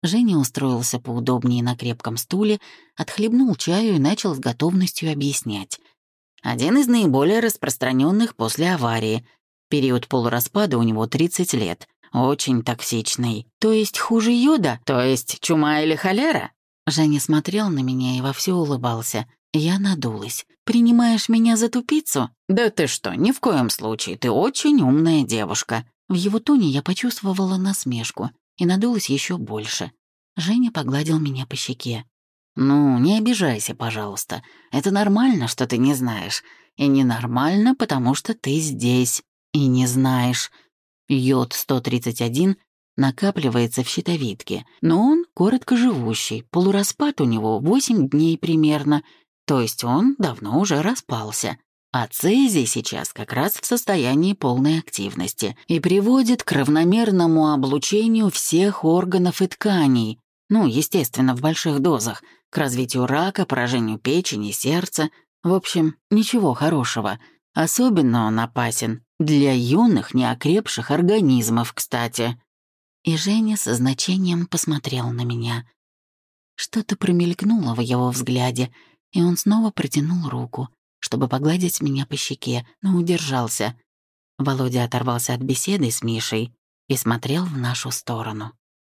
Женя устроился поудобнее на крепком стуле, отхлебнул чаю и начал с готовностью объяснять. Один из наиболее распространенных после аварии. Период полураспада у него 30 лет. Очень токсичный. То есть хуже йода? То есть чума или холера? Женя смотрел на меня и вовсю улыбался. Я надулась. «Принимаешь меня за тупицу?» «Да ты что, ни в коем случае. Ты очень умная девушка». В его тоне я почувствовала насмешку и надулась еще больше. Женя погладил меня по щеке. «Ну, не обижайся, пожалуйста. Это нормально, что ты не знаешь. И ненормально, потому что ты здесь и не знаешь. Йод-131 накапливается в щитовидке, но он короткоживущий, полураспад у него 8 дней примерно, то есть он давно уже распался. А цезий сейчас как раз в состоянии полной активности и приводит к равномерному облучению всех органов и тканей, ну, естественно, в больших дозах, к развитию рака, поражению печени, сердца. В общем, ничего хорошего. Особенно он опасен для юных, неокрепших организмов, кстати. И Женя со значением посмотрел на меня. Что-то промелькнуло в его взгляде, и он снова протянул руку, чтобы погладить меня по щеке, но удержался. Володя оторвался от беседы с Мишей и смотрел в нашу сторону.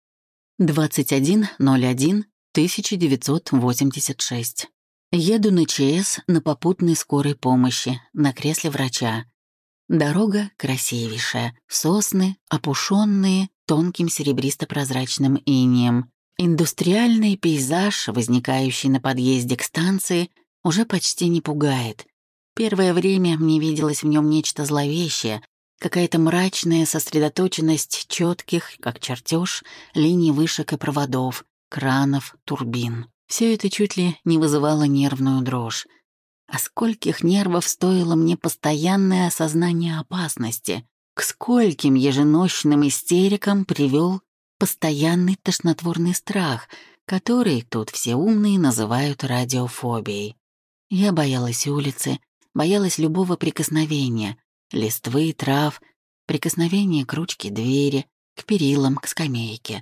21.01.1986. Еду на ЧС на попутной скорой помощи, на кресле врача. Дорога красивейшая, сосны, опушенные тонким серебристо-прозрачным инеем. Индустриальный пейзаж, возникающий на подъезде к станции, уже почти не пугает. Первое время мне виделось в нем нечто зловещее, какая-то мрачная сосредоточенность четких, как чертеж, линий вышек и проводов, кранов, турбин. Все это чуть ли не вызывало нервную дрожь. А скольких нервов стоило мне постоянное осознание опасности? К скольким еженочным истерикам привел постоянный тошнотворный страх, который тут все умные называют радиофобией. Я боялась улицы, боялась любого прикосновения, листвы, трав, прикосновения к ручке двери, к перилам, к скамейке.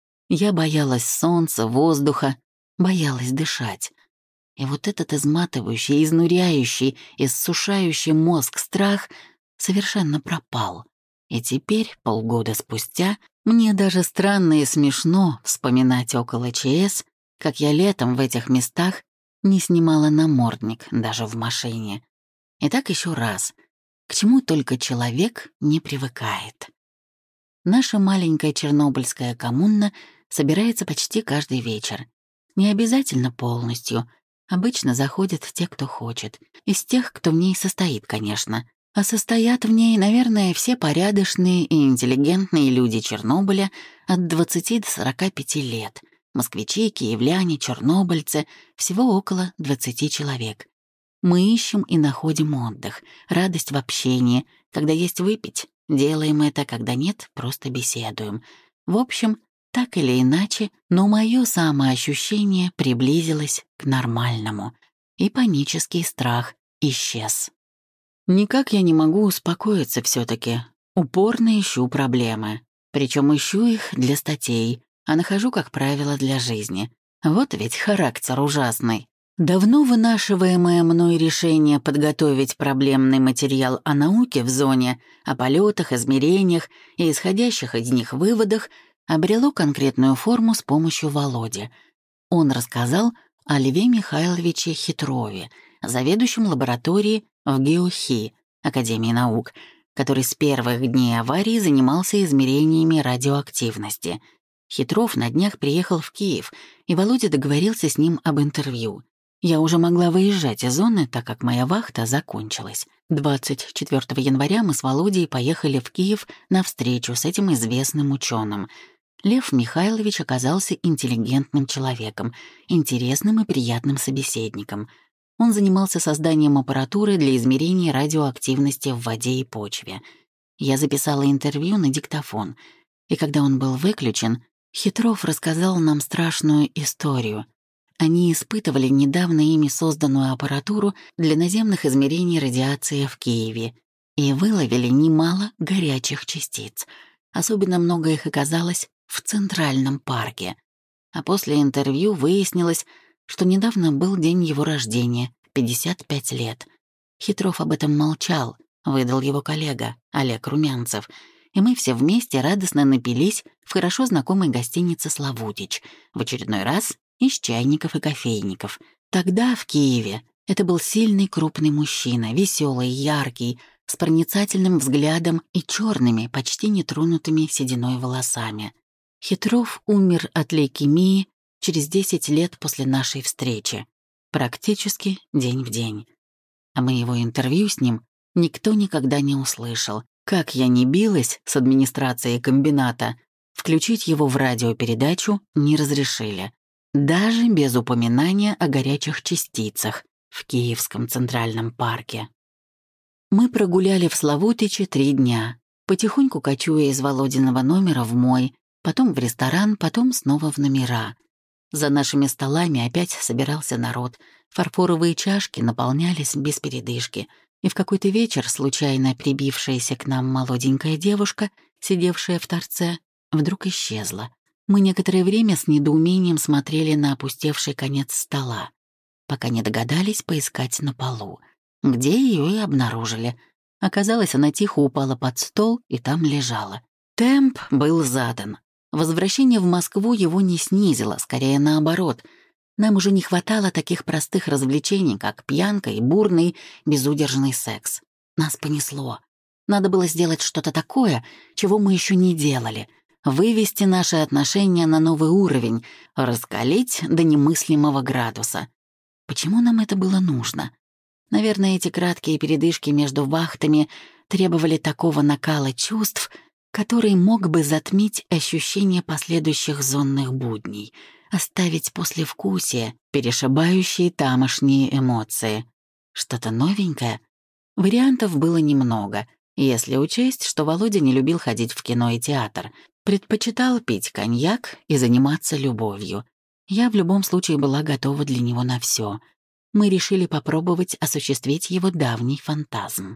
Я боялась солнца, воздуха, боялась дышать. И вот этот изматывающий, изнуряющий, иссушающий мозг страх совершенно пропал. И теперь, полгода спустя, мне даже странно и смешно вспоминать около ЧС, как я летом в этих местах не снимала намордник даже в машине. И так еще раз. К чему только человек не привыкает. Наша маленькая чернобыльская коммуна собирается почти каждый вечер. Не обязательно полностью. Обычно заходят те, кто хочет. Из тех, кто в ней состоит, конечно. А состоят в ней, наверное, все порядочные и интеллигентные люди Чернобыля от 20 до 45 лет. Москвичи, киевляне, чернобыльцы — всего около 20 человек. Мы ищем и находим отдых, радость в общении. Когда есть выпить, делаем это, когда нет, просто беседуем. В общем, так или иначе, но мое самоощущение приблизилось к нормальному, и панический страх исчез. Никак я не могу успокоиться все-таки. Упорно ищу проблемы. Причем ищу их для статей, а нахожу, как правило, для жизни. Вот ведь характер ужасный. Давно вынашиваемое мной решение подготовить проблемный материал о науке в зоне, о полетах, измерениях и исходящих из них выводах обрело конкретную форму с помощью Володи. Он рассказал о Льве Михайловиче Хитрове, заведующем лабораторией в ГеоХи, Академии наук, который с первых дней аварии занимался измерениями радиоактивности. Хитров на днях приехал в Киев, и Володя договорился с ним об интервью. Я уже могла выезжать из зоны, так как моя вахта закончилась. 24 января мы с Володей поехали в Киев на встречу с этим известным ученым. Лев Михайлович оказался интеллигентным человеком, интересным и приятным собеседником. Он занимался созданием аппаратуры для измерения радиоактивности в воде и почве. Я записала интервью на диктофон, и когда он был выключен, Хитров рассказал нам страшную историю. Они испытывали недавно ими созданную аппаратуру для наземных измерений радиации в Киеве и выловили немало горячих частиц. Особенно много их оказалось в Центральном парке. А после интервью выяснилось, что недавно был день его рождения, 55 лет. Хитров об этом молчал, выдал его коллега, Олег Румянцев, и мы все вместе радостно напились в хорошо знакомой гостинице «Славутич», в очередной раз из чайников и кофейников. Тогда, в Киеве, это был сильный крупный мужчина, веселый, яркий, с проницательным взглядом и черными, почти нетронутыми сединой волосами. Хитров умер от лейкемии через 10 лет после нашей встречи, практически день в день. А моего интервью с ним никто никогда не услышал. Как я ни билась с администрацией комбината, включить его в радиопередачу не разрешили. Даже без упоминания о горячих частицах в Киевском Центральном парке. Мы прогуляли в Славутиче 3 дня, потихоньку кочуя из Володиного номера в мой, потом в ресторан, потом снова в номера. За нашими столами опять собирался народ, фарфоровые чашки наполнялись без передышки, и в какой-то вечер случайно прибившаяся к нам молоденькая девушка, сидевшая в торце, вдруг исчезла. Мы некоторое время с недоумением смотрели на опустевший конец стола, пока не догадались поискать на полу, где ее и обнаружили. Оказалось, она тихо упала под стол и там лежала. Темп был задан. Возвращение в Москву его не снизило, скорее наоборот. Нам уже не хватало таких простых развлечений, как пьянка и бурный, безудержный секс. Нас понесло. Надо было сделать что-то такое, чего мы еще не делали. Вывести наши отношения на новый уровень, раскалить до немыслимого градуса. Почему нам это было нужно? Наверное, эти краткие передышки между вахтами требовали такого накала чувств, который мог бы затмить ощущение последующих зонных будней, оставить послевкусие, перешибающие тамошние эмоции. Что-то новенькое? Вариантов было немного, если учесть, что Володя не любил ходить в кино и театр, предпочитал пить коньяк и заниматься любовью. Я в любом случае была готова для него на все. Мы решили попробовать осуществить его давний фантазм.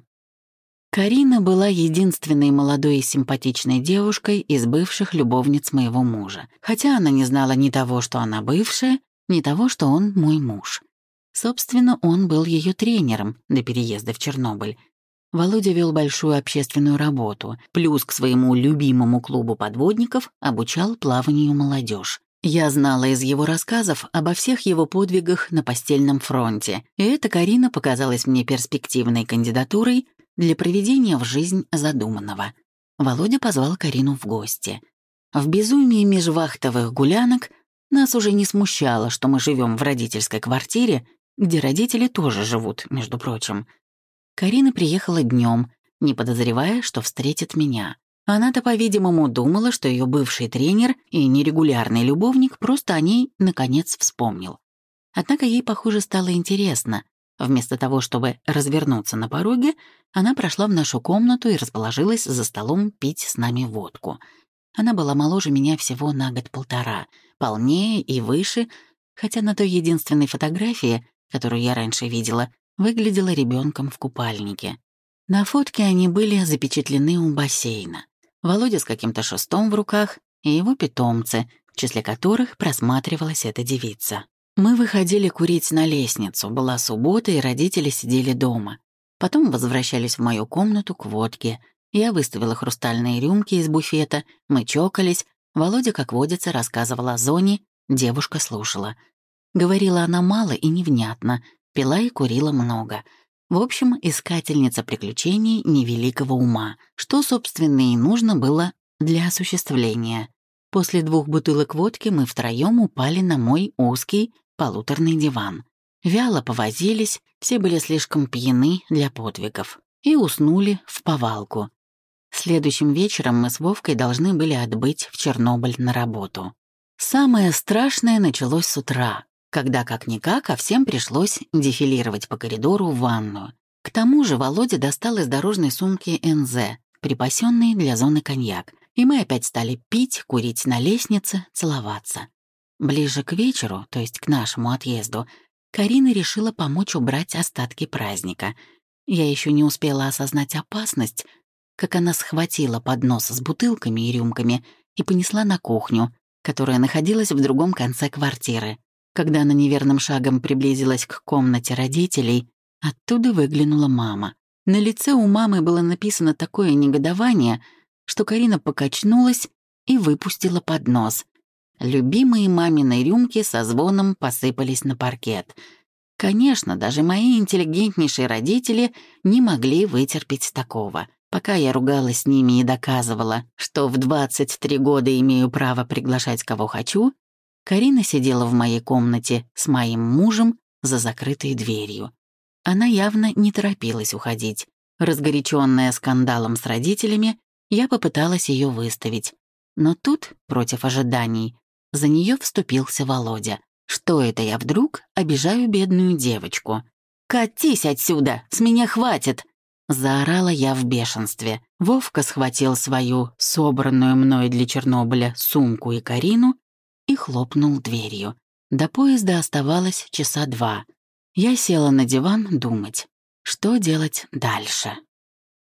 Карина была единственной молодой и симпатичной девушкой из бывших любовниц моего мужа, хотя она не знала ни того, что она бывшая, ни того, что он мой муж. Собственно, он был ее тренером до переезда в Чернобыль. Володя вел большую общественную работу, плюс к своему любимому клубу подводников обучал плаванию молодежь. Я знала из его рассказов обо всех его подвигах на постельном фронте, и эта Карина показалась мне перспективной кандидатурой для проведения в жизнь задуманного. Володя позвал Карину в гости. В безумии межвахтовых гулянок нас уже не смущало, что мы живем в родительской квартире, где родители тоже живут, между прочим. Карина приехала днем, не подозревая, что встретит меня. Она-то, по-видимому, думала, что ее бывший тренер и нерегулярный любовник просто о ней, наконец, вспомнил. Однако ей, похоже, стало интересно. Вместо того, чтобы развернуться на пороге, она прошла в нашу комнату и расположилась за столом пить с нами водку. Она была моложе меня всего на 1,5 года, полнее и выше, хотя на той единственной фотографии, которую я раньше видела, выглядела ребенком в купальнике. На фотке они были запечатлены у бассейна. Володя с каким-то шестом в руках и его питомцы, в числе которых просматривалась эта девица. Мы выходили курить на лестницу, была суббота, и родители сидели дома. Потом возвращались в мою комнату к водке. Я выставила хрустальные рюмки из буфета, мы чокались, Володя, как водится, рассказывал о зоне, девушка слушала. Говорила она мало и невнятно, пила и курила много. В общем, искательница приключений невеликого ума, что, собственно, и нужно было для осуществления. После 2 бутылок водки мы втроём упали на мой узкий полуторный диван. Вяло повозились, все были слишком пьяны для подвигов, и уснули в повалку. Следующим вечером мы с Вовкой должны были отбыть в Чернобыль на работу. Самое страшное началось с утра, когда как-никак, а всем пришлось дефилировать по коридору в ванную. К тому же Володя достал из дорожной сумки НЗ, припасенный для зоны коньяк, и мы опять стали пить, курить на лестнице, целоваться. Ближе к вечеру, то есть к нашему отъезду, Карина решила помочь убрать остатки праздника. Я еще не успела осознать опасность, как она схватила поднос с бутылками и рюмками и понесла на кухню, которая находилась в другом конце квартиры. Когда она неверным шагом приблизилась к комнате родителей, оттуда выглянула мама. На лице у мамы было написано такое негодование, что Карина покачнулась и выпустила поднос. Любимые мамины рюмки со звоном посыпались на паркет. Конечно, даже мои интеллигентнейшие родители не могли вытерпеть такого. Пока я ругалась с ними и доказывала, что в 23 года имею право приглашать кого хочу, Карина сидела в моей комнате с моим мужем за закрытой дверью. Она явно не торопилась уходить. Разгоряченная скандалом с родителями, я попыталась ее выставить. Но тут, против ожиданий, за нее вступился Володя. Что это я вдруг обижаю бедную девочку? «Катись отсюда! С меня хватит!» Заорала я в бешенстве. Вовка схватил свою, собранную мной для Чернобыля, сумку и Карину и хлопнул дверью. До поезда оставалось часа 2. Я села на диван думать, что делать дальше.